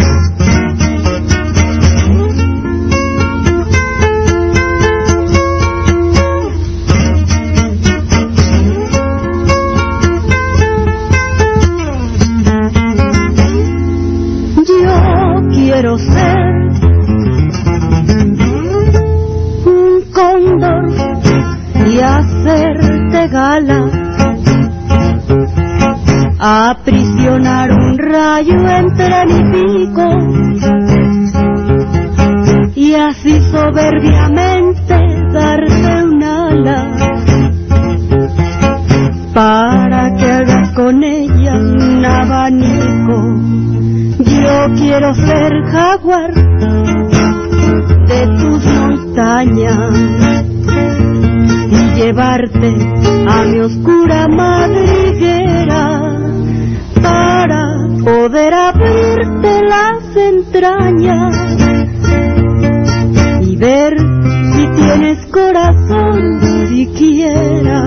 Quiero ser un cóndor y hacerte gala, aprisionar un rayo entre mi pico, y así soberbiamente darte un ala, para que hagas con ella un abanico. Yo quiero ser jaguar de tus montañas y llevarte a mi oscura madriguera, para poder abrirte las entrañas y ver si tienes corazón siquiera.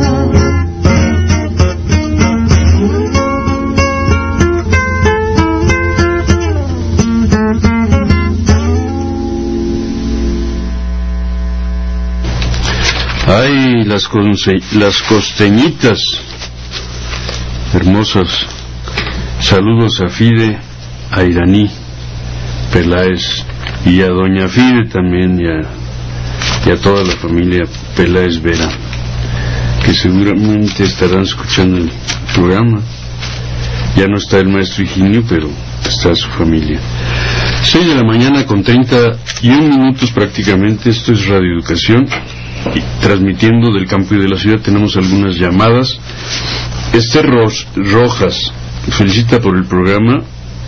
Ay, las, conce- las costeñitas hermosas. Saludos a Fide, a Iraní Peláez y a doña Fide también, y a, y a toda la familia Peláez Vera, que seguramente estarán escuchando el programa. Ya no está el maestro Higinio, pero está su familia. Seis de la mañana con treinta y un minutos prácticamente. Esto es Radio Educación, y transmitiendo del campo y de la ciudad. Tenemos algunas llamadas. Esther Ros- Rojas felicita por el programa,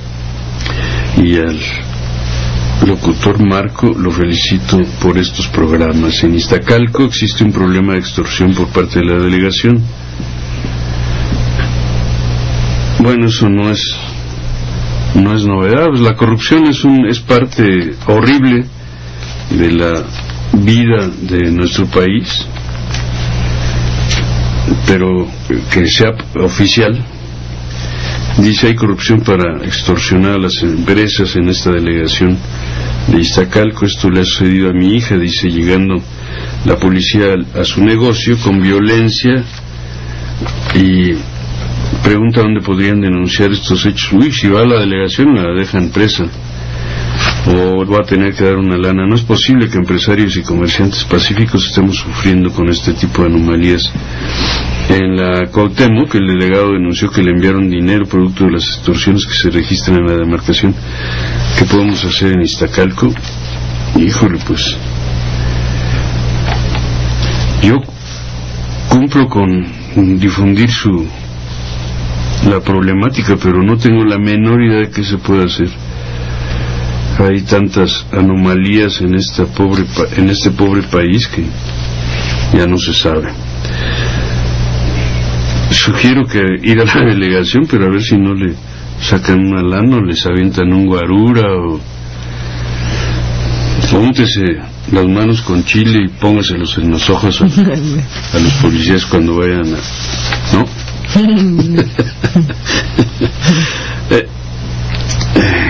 y al locutor Marco lo felicito por estos programas. En Iztacalco existe un problema de extorsión por parte de la delegación. Bueno, eso no es no es novedad. Pues la corrupción es un es parte horrible de la vida de nuestro país, pero que sea oficial. Dice: hay corrupción para extorsionar a las empresas en esta delegación de Iztacalco. Esto le ha sucedido a mi hija, dice, llegando la policía a su negocio con violencia, y pregunta dónde podrían denunciar estos hechos. Uy, si va a la delegación la dejan presa, o va a tener que dar una lana. No es posible que empresarios y comerciantes pacíficos estemos sufriendo con este tipo de anomalías. En la Cuauhtémoc, el delegado denunció que le enviaron dinero producto de las extorsiones que se registran en la demarcación. ¿Qué podemos hacer en Iztacalco? Híjole, pues yo cumplo con difundir su la problemática, pero no tengo la menor idea de qué se puede hacer. Hay tantas anomalías en esta pobre en este pobre país que ya no se sabe. Sugiero que ir a la delegación, pero a ver si no le sacan una lana o les avientan un guarura, o úntese las manos con chile y póngaselos en los ojos a, a los policías cuando vayan a... ¿no? eh, eh,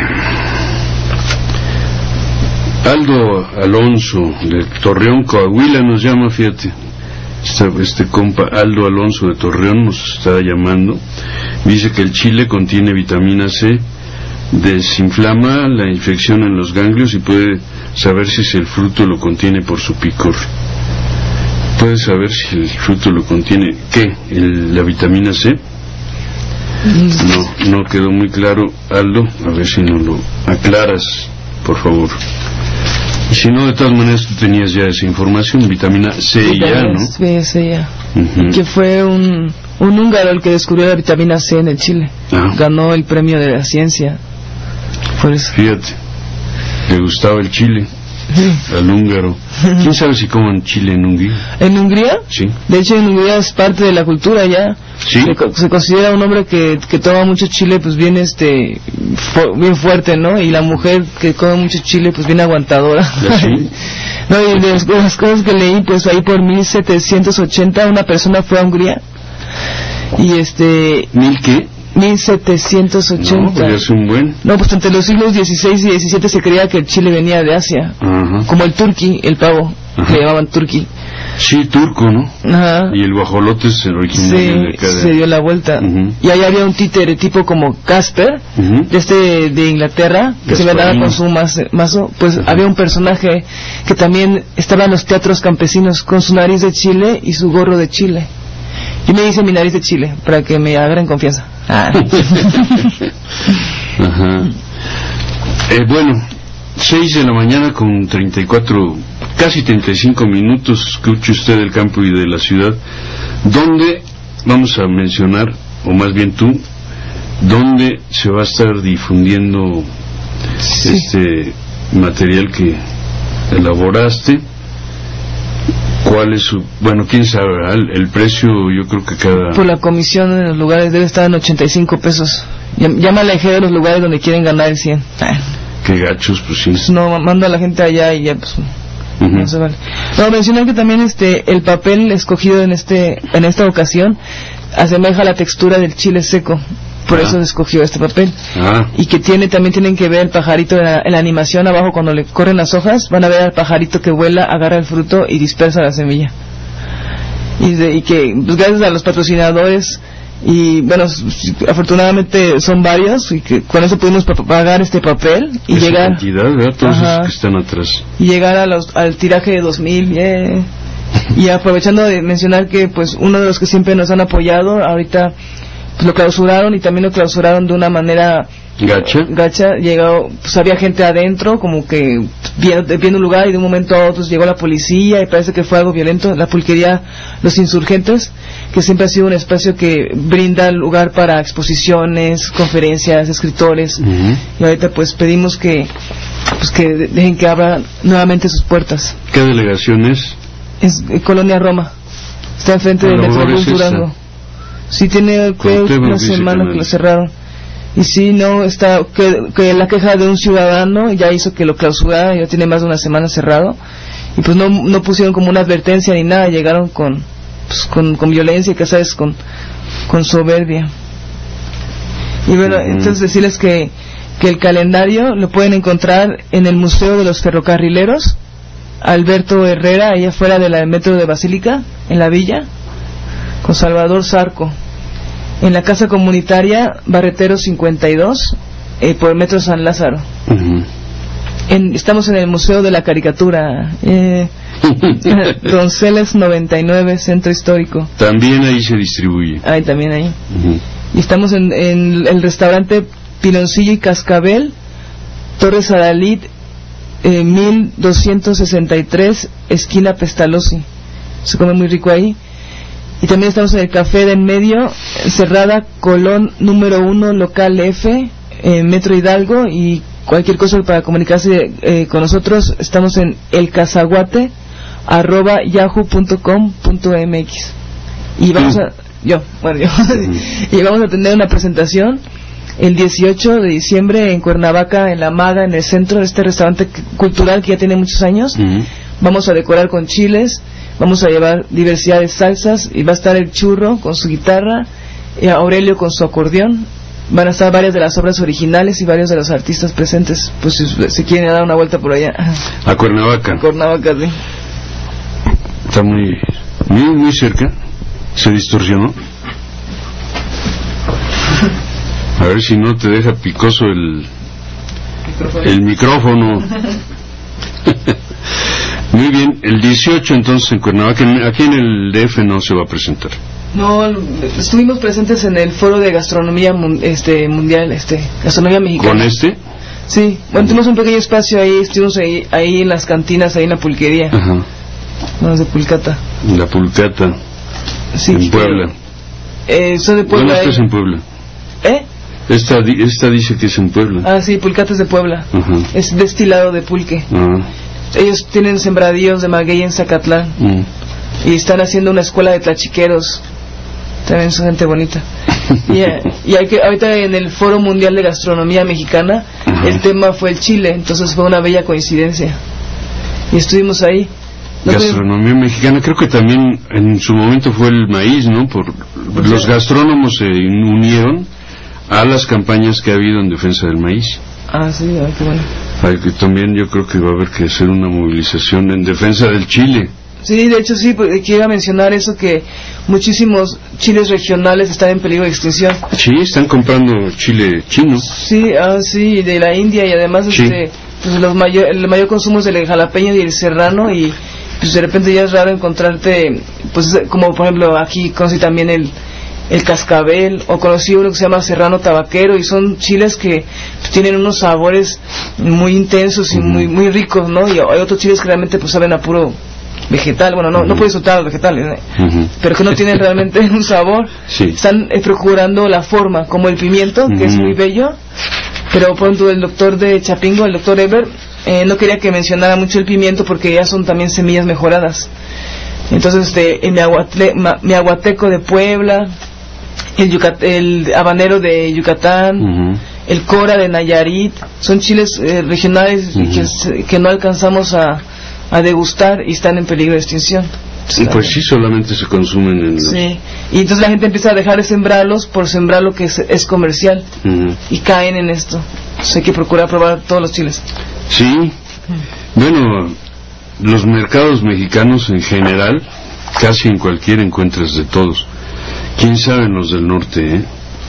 Aldo Alonso de Torreón, Coahuila nos llama, fíjate. Este, este compa Aldo Alonso de Torreón nos está llamando. Dice que el chile contiene vitamina C, desinflama la infección en los ganglios y puede saber si el fruto lo contiene por su picor. ¿Puede saber si el fruto lo contiene qué? El, ¿La vitamina C? No, no quedó muy claro, Aldo. A ver si nos lo aclaras, por favor. Y si no, de todas maneras tú tenías ya esa información, vitamina C y ya, ¿no? Sí, C ya. Uh-huh. Que fue un, un húngaro el que descubrió la vitamina C en el chile. Ah. Ganó el premio de la ciencia. Por eso. Fíjate, le gustaba el chile. Sí. Al húngaro. ¿Quién sabe si comen chile en Hungría? ¿En Hungría? Sí. De hecho, en Hungría es parte de la cultura ya. Sí. Se, se considera un hombre que, que toma mucho chile, pues bien este, fu bien fuerte, ¿no? Y la mujer que come mucho chile, pues bien aguantadora. ¿Sí? No, y de las, de las cosas que leí, pues ahí por mil setecientos ochenta una persona fue a Hungría. Y este... ¿Mil qué? mil setecientos ochenta. No, pues es un buen. No, pues entre los siglos dieciséis y diecisiete se creía que el chile venía de Asia. Ajá. Como el turqui, el pavo, Ajá. le llamaban turqui. Sí, turco, ¿no? Ajá. Y el guajolote es el original sí, de acá de... se dio la vuelta. Uh-huh. Y ahí había un títere tipo como Casper, uh-huh. de este de Inglaterra, que se vendaba con su mazo. Pues uh-huh. había un personaje que también estaba en los teatros campesinos con su nariz de chile y su gorro de chile. Y me dice mi nariz de chile, para que me agarren confianza. Ah. Ajá. Eh, bueno, seis de la mañana con treinta y cuatro, casi treinta y cinco minutos, escuche usted del campo y de la ciudad, donde vamos a mencionar, o más bien tú, donde se va a estar difundiendo sí. este material que elaboraste. ¿Cuál es su...? Bueno, quién sabe, el, el precio yo creo que cada... Por la comisión en los lugares debe estar en ochenta y cinco pesos. Llama a la eje de los lugares donde quieren ganar el cien. Ah. Qué gachos, pues sí. Pues no, manda a la gente allá y ya pues... Uh-huh. No se vale. No, mencionar que también este el papel escogido en este en esta ocasión asemeja la textura del chile seco. Por ah. eso se escogió este papel. Ah. Y que tiene también tienen que ver el pajarito en la, en la animación abajo cuando le corren las hojas, van a ver al pajarito que vuela, agarra el fruto y dispersa la semilla. Y, de, y que pues, gracias a los patrocinadores y bueno, afortunadamente son varios y que con eso pudimos pagar este papel y esa llegar cantidad, ¿verdad? Todos esos que están atrás. Y llegar a los, al tiraje de dos mil, yeah. Y aprovechando de mencionar que pues uno de los que siempre nos han apoyado ahorita pues lo clausuraron y también lo clausuraron de una manera gacha, gacha llegó, pues había gente adentro como que viendo, viendo un lugar y de un momento a otro llegó la policía y parece que fue algo violento, la pulquería Los Insurgentes, que siempre ha sido un espacio que brinda lugar para exposiciones, conferencias, escritores, uh-huh. y ahorita pues pedimos que pues que dejen que abran nuevamente sus puertas. ¿Qué delegación es? Es eh, Colonia Roma, está enfrente del Metrobús Durango. Sí, tiene creo una semana que lo cerraron. Y sí, no, está que, que la queja de un ciudadano ya hizo que lo clausurara, ya tiene más de una semana cerrado. Y pues no no pusieron como una advertencia ni nada, llegaron con pues, con, con violencia, que sabes, con, con soberbia. Y bueno, uh-huh. entonces decirles que, que el calendario lo pueden encontrar en el Museo de los Ferrocarrileros, Alberto Herrera, ahí afuera de la metro de Basílica, en la villa, con Salvador Zarco. En la casa comunitaria Barretero cincuenta y dos, eh, por el metro San Lázaro. Uh-huh. En, estamos en el Museo de la Caricatura, eh, Donceles noventa y nueve, Centro Histórico. También ahí se distribuye. Ahí también ahí. Uh-huh. Y estamos en, en el restaurante Piloncillo y Cascabel, Torres Adalid, eh, mil doscientos sesenta y tres, esquina Pestalozzi. Se come muy rico ahí. Y también estamos en el Café de En Medio, Cerrada, Colón número uno, local F, en Metro Hidalgo. Y cualquier cosa para comunicarse eh, con nosotros, estamos en elcazaguate arroba yahoo punto com punto mx. Y vamos a... Yo, bueno, yo. Y vamos a tener una presentación el dieciocho de diciembre en Cuernavaca, en La Maga, en el centro de este restaurante cultural que ya tiene muchos años. Uh-huh. Vamos a decorar con chiles, vamos a llevar diversidad de salsas, y va a estar el Churro con su guitarra, y Aurelio con su acordeón. Van a estar varias de las obras originales y varios de los artistas presentes, pues si se quieren dar una vuelta por allá. A Cuernavaca. Cuernavaca, sí. Está muy, muy, muy cerca. Se distorsionó. A ver si no te deja picoso el micrófono. El micrófono. Muy bien, el dieciocho entonces en Cuernavaca. Aquí en el D F no se va a presentar. No, estuvimos presentes en el foro de gastronomía este mundial, este gastronomía mexicana. ¿Con este? Sí, bueno, tuvimos un pequeño espacio ahí, estuvimos ahí, ahí en las cantinas, ahí en la pulquería. Ajá. No, de Pulcata. La Pulcata. Sí, en Puebla. Eh, soy de Puebla. ¿Dónde estás en Puebla? ¿Eh? Esta, esta dice que es en Puebla. Ah, sí, Pulcata es de Puebla. Ajá. Es destilado de pulque. Ajá. Ellos tienen sembradíos de maguey en Zacatlán. Mm. Y están haciendo una escuela de tlachiqueros. También son gente bonita. y, y hay que, ahorita en el Foro Mundial de Gastronomía Mexicana, ajá, el tema fue el chile, entonces fue una bella coincidencia. Y estuvimos ahí. ¿No Gastronomía te... mexicana, creo que también en su momento fue el maíz, ¿no? Por, ¿sí? Los gastrónomos se unieron a las campañas que ha habido en defensa del maíz. Ah, sí, ay, qué bueno. Hay que, también yo creo que va a haber que hacer una movilización en defensa del chile. Sí, de hecho sí, pues, quiero mencionar eso, que muchísimos chiles regionales están en peligro de extinción. Sí, están comprando chile chino. Sí, ah, sí, de la India, y además sí, este, pues los mayor, el mayor consumo es del jalapeño y el serrano, y pues de repente ya es raro encontrarte, pues como por ejemplo aquí conocí también el el cascabel, o conocí uno que se llama serrano tabaquero, y son chiles que pues, tienen unos sabores muy intensos y uh-huh. muy muy ricos, ¿no? Y hay otros chiles que realmente pues saben a puro vegetal, bueno, no, uh-huh. no puedes soltar los vegetales, ¿eh? uh-huh. pero que no tienen realmente un sabor. Sí. Están eh, procurando la forma, como el pimiento, que uh-huh. es muy bello, pero por ejemplo el doctor de Chapingo, el doctor Eber, eh, no quería que mencionara mucho el pimiento porque ya son también semillas mejoradas. Entonces este, el miahuatle, ma, miahuateco de Puebla, el, Yucat, el habanero de Yucatán, uh-huh. el cora de Nayarit, son chiles eh, regionales uh-huh. que, que no alcanzamos a a degustar y están en peligro de extinción. Entonces, pues sí, solamente se consumen en los... Sí, y entonces la gente empieza a dejar de sembrarlos por sembrar lo que es, es comercial, uh-huh. y caen en esto. Entonces hay que procurar probar todos los chiles. Sí, uh-huh. Bueno, los mercados mexicanos en general, casi en cualquiera encuentras de todos. ¿Quién sabe en los del norte, eh?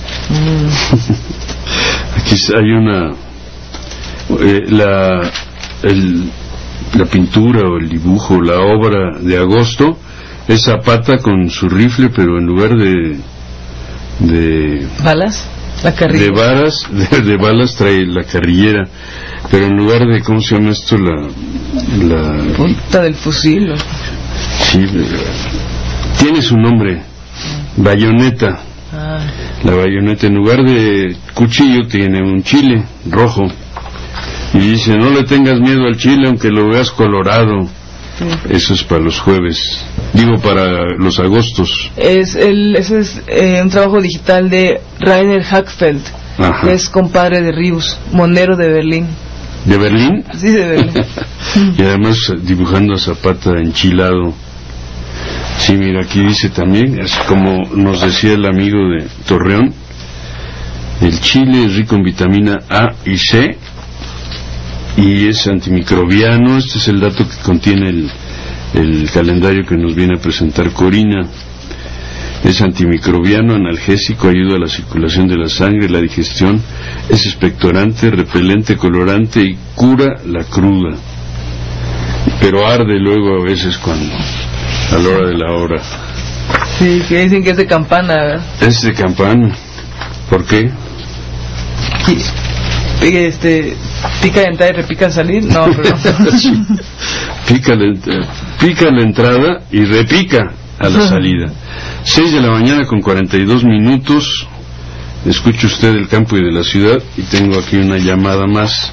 Uh-huh. Aquí hay una... Eh, la... el... la pintura o el dibujo, la obra de Agosto es Zapata con su rifle, pero en lugar de de balas, la carrillera. de varas, de, de balas trae la carrillera, pero en lugar de, ¿cómo se llama esto? La la punta del fusil, ¿no? Sí, tiene su nombre, bayoneta. Ah. La bayoneta en lugar de cuchillo tiene un chile rojo. Y dice, no le tengas miedo al chile aunque lo veas colorado. Sí. Eso es para los jueves, digo para los agostos. Es el, ese es eh, un trabajo digital de Rainer Hackfeld, ajá, que es compadre de Ríos, monero de Berlín. ¿De Berlín? Sí, de Berlín. Y además dibujando a Zapata enchilado. Sí, mira, aquí dice también, así como nos decía el amigo de Torreón, el chile es rico en vitamina A y C, y es antimicrobiano. Este es el dato que contiene el, el calendario que nos viene a presentar Corina. Es antimicrobiano, analgésico, ayuda a la circulación de la sangre, la digestión, es expectorante, repelente, colorante y cura la cruda. Pero arde luego a veces cuando, a la hora de la hora. Sí, que dicen que es de campana, ¿verdad? Es de campana. ¿Por qué? Sí. Este, pica de entrar y repica al salir, no, pero sí. pica, la, pica la entrada y repica a la salida. seis de la mañana con cuarenta y dos minutos. Escucha usted el campo y de la ciudad, y tengo aquí una llamada más.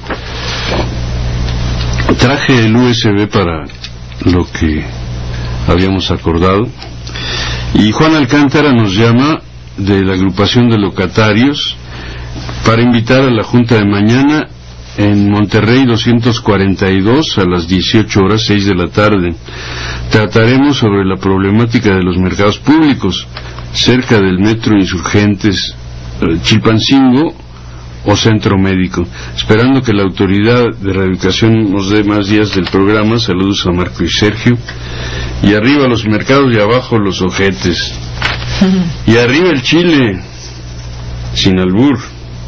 Traje el U S B para lo que habíamos acordado, y Juan Alcántara nos llama de la agrupación de locatarios para invitar a la junta de mañana en Monterrey doscientos cuarenta y dos a las dieciocho horas, seis de la tarde. Trataremos sobre la problemática de los mercados públicos cerca del Metro Insurgentes, Chilpancingo o Centro Médico. Esperando que la autoridad de reeducación nos dé más días del programa. Saludos a Marco y Sergio. Y arriba los mercados y abajo los ojetes. Y arriba el chile, sin albur.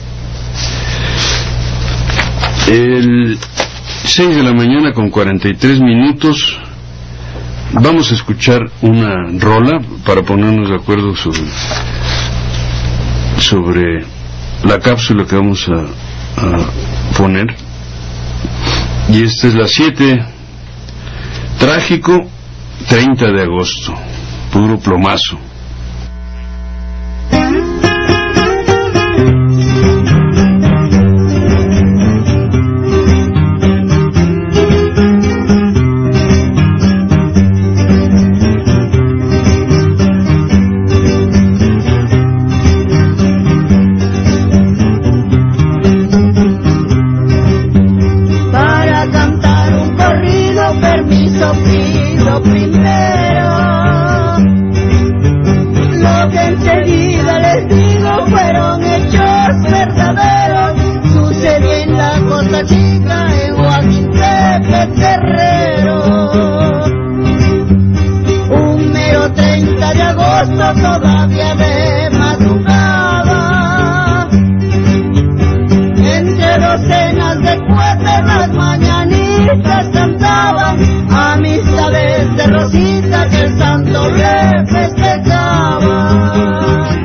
El seis de la mañana con cuarenta y tres minutos. Vamos a escuchar una rola para ponernos de acuerdo sobre sobre la cápsula que vamos a, a poner. Y esta es la siete. Trágico, treinta de agosto. Puro plomazo. Todavía de madrugada, entre docenas de cohetes las mañanitas cantaban, amistades de Rosita que el santo le festejaba.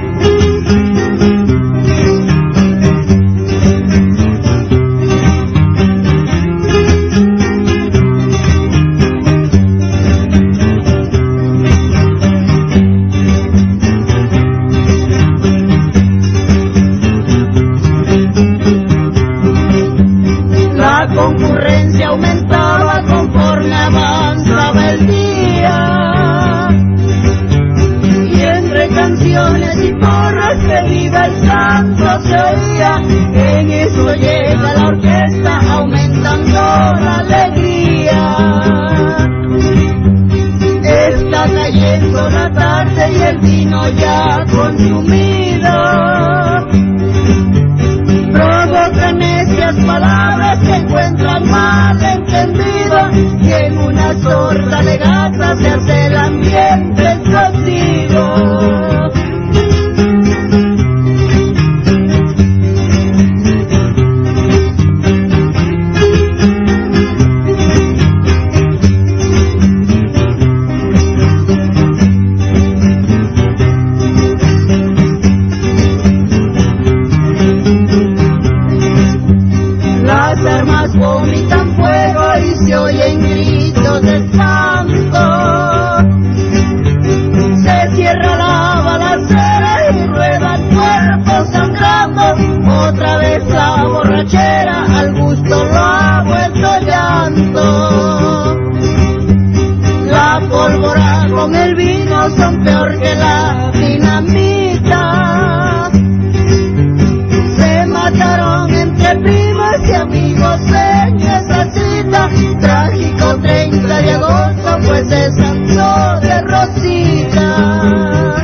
En eso llega la orquesta aumentando la alegría. Está cayendo la tarde y el vino ya consumido provoca necias palabras que encuentran mal entendido, y en una sorda legata se hace el ambiente explosivo. Son peor que la dinamita. Se mataron entre primos y amigos en esa cita. Trágico treinta de agosto, pues se santo de Rosita.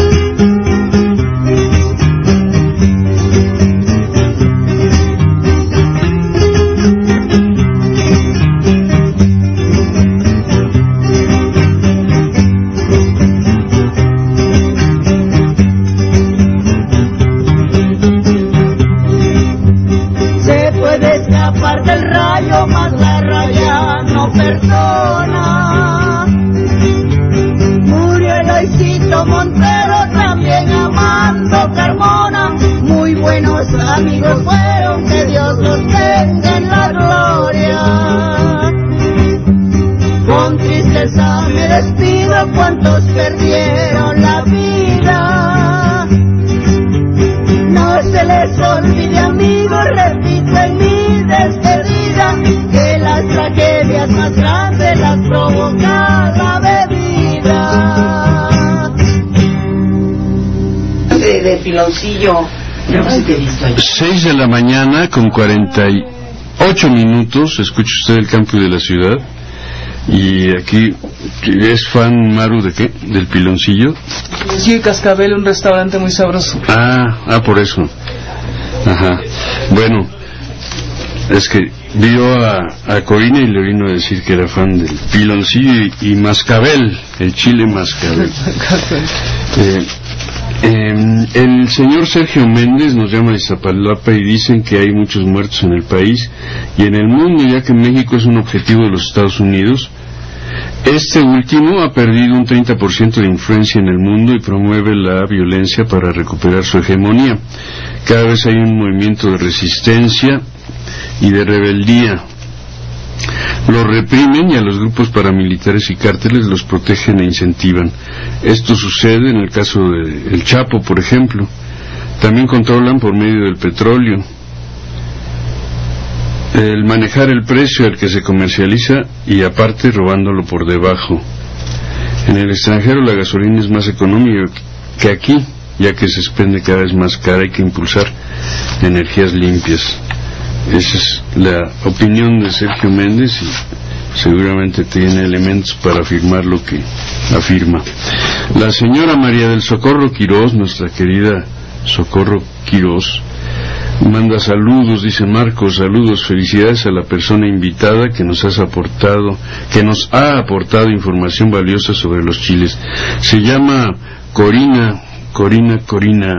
Más la raya no perdona. Murió Eloísito Montero, también Amando Carmona. Muy buenos amigos fueron, que Dios los tenga en la gloria. Con tristeza me despido, cuantos perdieron la vida. les olvide, amigos, repito en mi despedida, que las tragedias más grandes las provoca la bebida. De, de Piloncillo, no sé qué he visto ahí. Seis de la mañana con cuarenta y ocho minutos, escucha usted el campo de la ciudad. Y aquí, ¿es fan, Maru, de qué? ¿Del Piloncillo? Sí, Cascabel, un restaurante muy sabroso. Ah, ah, por eso. Ajá. Bueno, es que vio a, a Corina y le vino a decir que era fan del Piloncillo y, y Mascabel, el chile Mascabel. eh, eh, el señor Sergio Méndez nos llama de Iztapalapa y dicen que hay muchos muertos en el país y en el mundo, ya que México es un objetivo de los Estados Unidos. Este último ha perdido un treinta por ciento de influencia en el mundo y promueve la violencia para recuperar su hegemonía. Cada vez hay un movimiento de resistencia y de rebeldía. Los reprimen y a los grupos paramilitares y cárteles los protegen e incentivan. Esto sucede en el caso de El Chapo, por ejemplo. También controlan por medio del petróleo el manejar el precio al que se comercializa y aparte robándolo por debajo. En el extranjero la gasolina es más económica que aquí, ya que se expende cada vez más cara. Hay que impulsar energías limpias. Esa es la opinión de Sergio Méndez y seguramente tiene elementos para afirmar lo que afirma. La señora María del Socorro Quirós, nuestra querida Socorro Quirós, manda saludos, dice Marcos, saludos, felicidades a la persona invitada que nos has aportado, que nos ha aportado información valiosa sobre los chiles. Se llama Corina, Corina, Corina,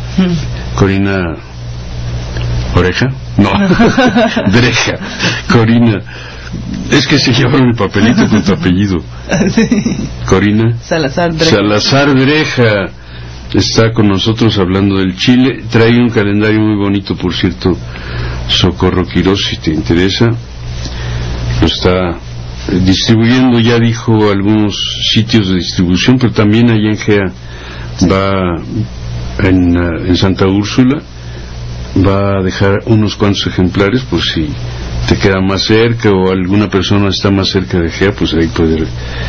Corina ¿Oreja? No, Dreja, Corina. Es que se llevaron el papelito con tu apellido. Corina Salazar Dreja. Salazar Dreja está con nosotros hablando del chile. Trae un calendario muy bonito, por cierto, Socorro Quirós, si te interesa. Lo está distribuyendo, ya dijo, algunos sitios de distribución, pero también allá en Gea va en, en Santa Úrsula. Va a dejar unos cuantos ejemplares por si te queda más cerca o alguna persona está más cerca de Gea, pues ahí poder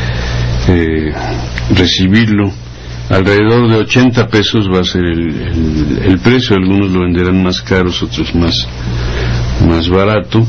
eh, recibirlo. Alrededor de ochenta pesos va a ser el, el, el precio. Algunos lo venderán más caros, otros más más barato,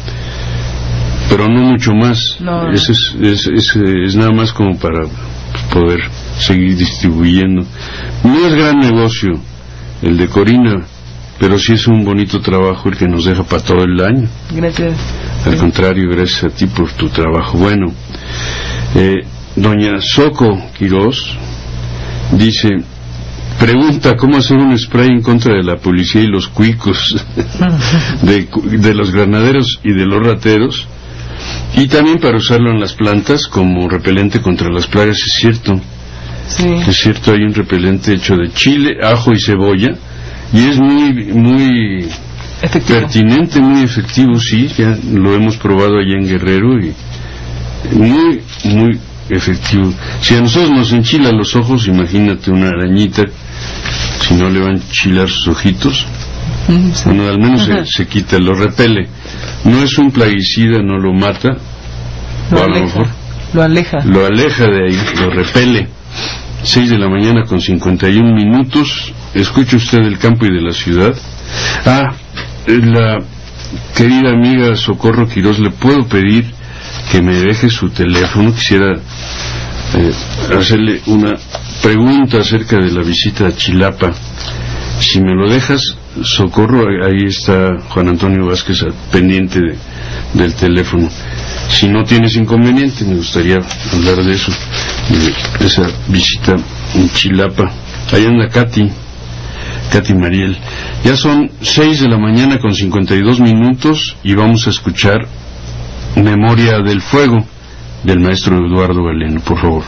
pero no mucho más. No. Eso es, es, es, es nada más como para poder seguir distribuyendo. No es gran negocio el de Corina, pero sí es un bonito trabajo el que nos deja para todo el año. Gracias. Al sí. contrario, gracias a ti por tu trabajo. Bueno, eh, doña Soco Quirós dice, pregunta cómo hacer un spray en contra de la policía y los cuicos, de, de los granaderos y de los rateros, y también para usarlo en las plantas como repelente contra las plagas. Es cierto, sí. es cierto, hay un repelente hecho de chile, ajo y cebolla, y es muy muy efectivo. Pertinente, muy efectivo, sí, ya lo hemos probado allá en Guerrero y muy, muy efectivo. Si a nosotros nos enchila los ojos, imagínate una arañita, si no le van a enchilar sus ojitos, mm, sí. Bueno, al menos se, se quita, lo repele. No es un plaguicida, no lo mata, lo o a aleja, lo mejor lo aleja. Lo aleja de ahí, lo repele. Seis de la mañana con cincuenta y un minutos. Escucha usted del campo y de la ciudad. Ah, la querida amiga Socorro Quirós, ¿le puedo pedir que me deje su teléfono? Quisiera eh, hacerle una pregunta acerca de la visita a Chilapa. Si me lo dejas, Socorro, ahí está Juan Antonio Vázquez pendiente de, del teléfono. Si no tienes inconveniente, me gustaría hablar de eso, de esa visita en Chilapa. Ahí anda Katy, Katy Mariel. Ya son seis de la mañana con cincuenta y dos minutos y vamos a escuchar Memoria del Fuego del maestro Eduardo Galeano, por favor.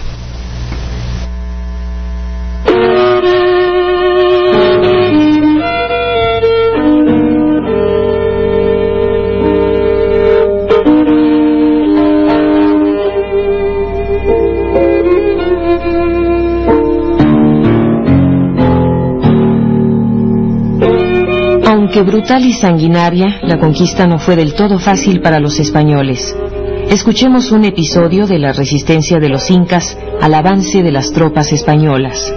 Aunque brutal y sanguinaria, la conquista no fue del todo fácil para los españoles. Escuchemos un episodio de la resistencia de los incas al avance de las tropas españolas.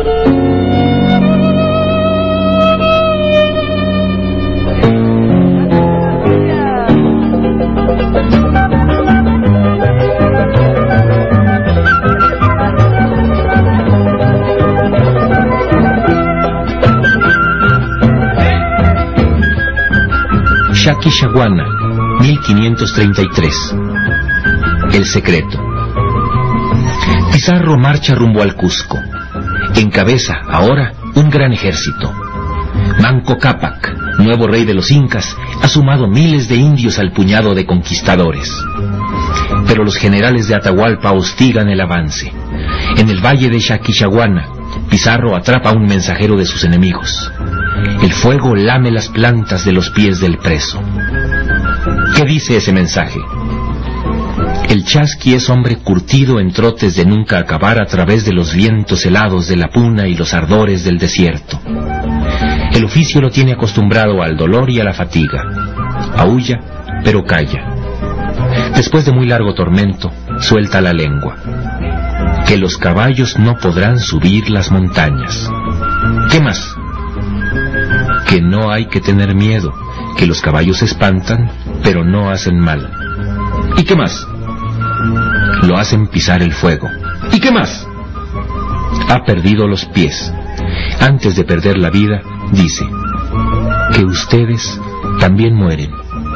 Xaquixahuana, mil quinientos treinta y tres. El secreto. Pizarro marcha rumbo al Cusco. Encabeza, ahora, un gran ejército. Manco Cápac, nuevo rey de los incas, ha sumado miles de indios al puñado de conquistadores. Pero los generales de Atahualpa hostigan el avance. En el valle de Xaquixahuana, Pizarro atrapa a un mensajero de sus enemigos. El fuego lame las plantas de los pies del preso. ¿Qué dice ese mensaje? El chasqui es hombre curtido en trotes de nunca acabar a través de los vientos helados de la puna y los ardores del desierto. El oficio lo tiene acostumbrado al dolor y a la fatiga. Aúlla, pero calla. Después de muy largo tormento, suelta la lengua. Que los caballos no podrán subir las montañas. ¿Qué más? Que no hay que tener miedo, que los caballos espantan, pero no hacen mal. ¿Y qué más? Lo hacen pisar el fuego. ¿Y qué más? Ha perdido los pies. Antes de perder la vida, dice que ustedes también mueren.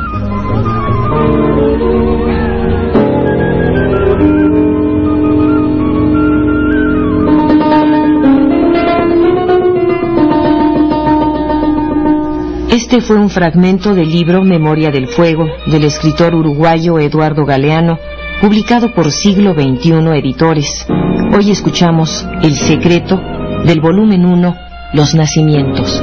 Este fue un fragmento del libro Memoria del Fuego, del escritor uruguayo Eduardo Galeano, publicado por Siglo veintiuno Editores. Hoy escuchamos El secreto, del volumen uno, Los nacimientos.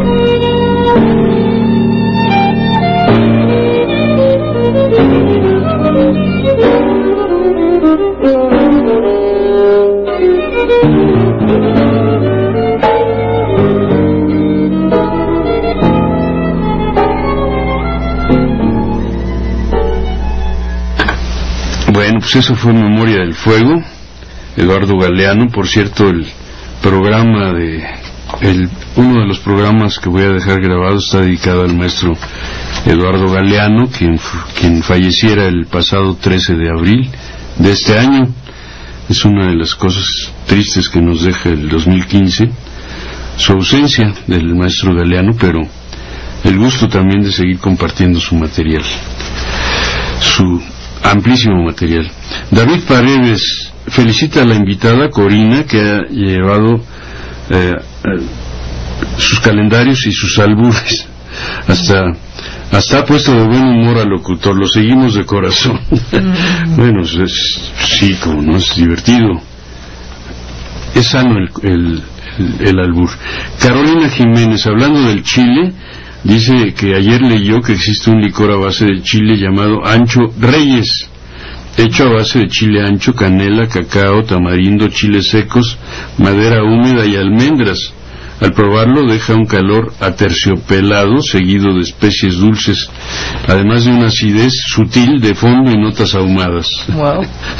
Bueno, pues eso fue Memoria del Fuego, Eduardo Galeano. Por cierto, el programa de el, uno de los programas que voy a dejar grabado está dedicado al maestro Eduardo Galeano, quien, quien falleciera el pasado trece de abril de este año. Es una de las cosas tristes que nos deja el dos mil quince, su ausencia del maestro Galeano, pero el gusto también de seguir compartiendo su material, su amplísimo material. David Paredes felicita a la invitada Corina, que ha llevado eh, eh, sus calendarios y sus albures hasta hasta ha puesto de buen humor al locutor. Lo seguimos de corazón. Mm. Bueno, es sí, como no, es divertido, es sano el, el, el, el albur. Carolina Jiménez, hablando del chile, dice que ayer leyó que existe un licor a base de chile llamado Ancho Reyes, hecho a base de chile ancho, canela, cacao, tamarindo, chiles secos, madera húmeda y almendras. Al probarlo deja un calor aterciopelado, seguido de especies dulces, además de una acidez sutil de fondo y notas ahumadas. Wow.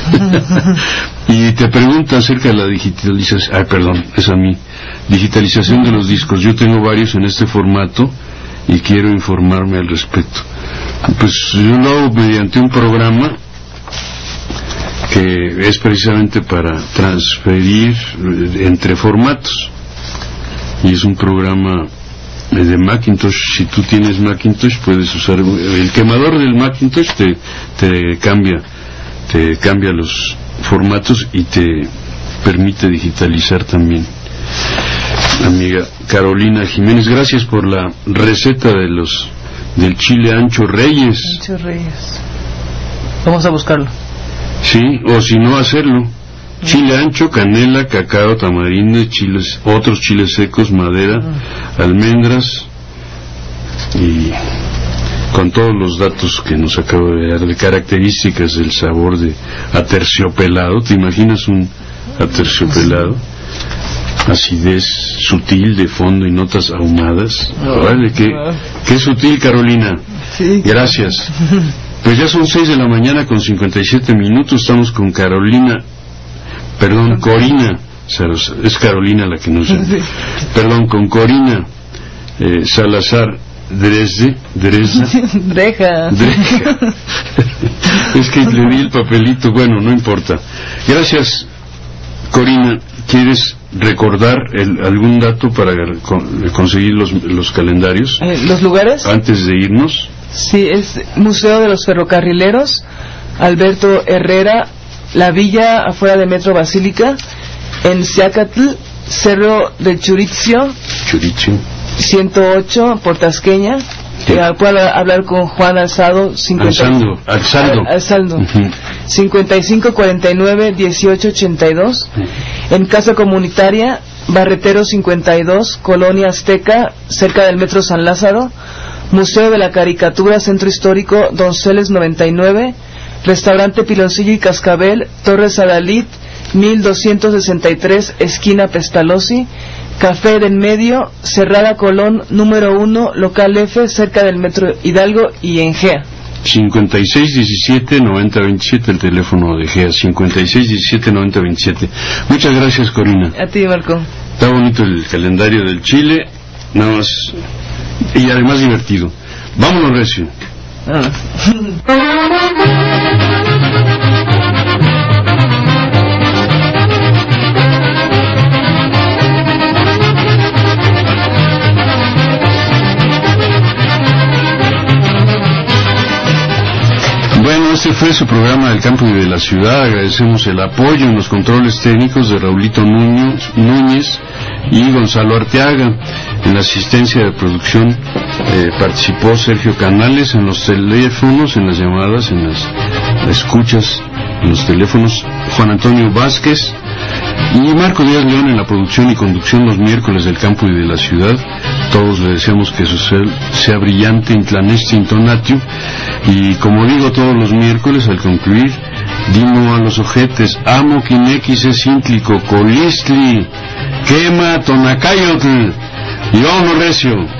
Y te pregunta acerca de la digitalización, ah, perdón, es a mí, digitalización de los discos. Yo tengo varios en este formato y quiero informarme al respecto. Pues yo lo hago mediante un programa que es precisamente para transferir entre formatos, y es un programa de Macintosh. Si tú tienes Macintosh, puedes usar el quemador del Macintosh, te, te cambia te cambia los formatos y te permite digitalizar también. Amiga Carolina Jiménez, gracias por la receta de los del chile Ancho Reyes. Ancho Reyes. Vamos a buscarlo. Sí, o si no, hacerlo. Chile ancho, canela, cacao, tamarindo, chiles, otros chiles secos, madera, uh-huh. almendras, y con todos los datos que nos acabo de dar de características del sabor de aterciopelado. ¿Te imaginas un aterciopelado? acidez sutil de fondo y notas ahumadas. Vale, qué, qué sutil, Carolina. Sí. Gracias. Pues ya son seis de la mañana con cincuenta y siete minutos. Estamos con Carolina, perdón, Corina. Es Carolina la que nos llama. Sí. Perdón, con Corina eh, Salazar Dresde. Dresde. Dreja. Dreja. Es que le di el papelito. Bueno, no importa. Gracias, Corina. ¿Quieres recordar el, algún dato para con, conseguir los, los calendarios? Eh, ¿Los lugares? Antes de irnos. Sí, es Museo de los Ferrocarrileros, Alberto Herrera, La Villa, afuera de Metro Basílica, en Ziacatl, Cerro de Churitzio, Churitzio. ciento ocho, Portasqueña. Sí. Eh, puedo hablar con Juan Alzado, cincuenta, Alzando, Alzando. Al, Alzando. Uh-huh. cincuenta y cinco cuarenta y nueve dieciocho ochenta y dos. Uh-huh. En Casa Comunitaria, Barretero cincuenta y dos, Colonia Azteca, cerca del Metro San Lázaro. Museo de la Caricatura, Centro Histórico, Donceles noventa y nueve. Restaurante Piloncillo y Cascabel, Torres Adalid, mil doscientos sesenta y tres, esquina Pestalozzi. Café del Medio, Cerrada Colón, número uno, local F, cerca del Metro Hidalgo y en Gea. cincuenta y seis diecisiete noventa veintisiete, el teléfono de Gea, cincuenta y seis diecisiete noventa veintisiete. Muchas gracias, Corina. A ti, Marco. Está bonito el calendario del Chile, nada más, y además divertido. Vámonos, recio. Ah. Bueno, este fue su programa del campo y de la ciudad. Agradecemos el apoyo en los controles técnicos de Raulito Núñez, Núñez y Gonzalo Arteaga. En la asistencia de producción eh, participó Sergio Canales. En los teléfonos, en las llamadas, en las escuchas, en los teléfonos, Juan Antonio Vázquez y Marco Díaz León en la producción y conducción los miércoles del campo y de la ciudad. Todos le deseamos que su ser sea brillante, intlaneste, intonatio. Y como digo todos los miércoles al concluir, dimo a los ojetes, amo quinequis es ínclico, colistli, quema tonacayotl, y vámonos recio.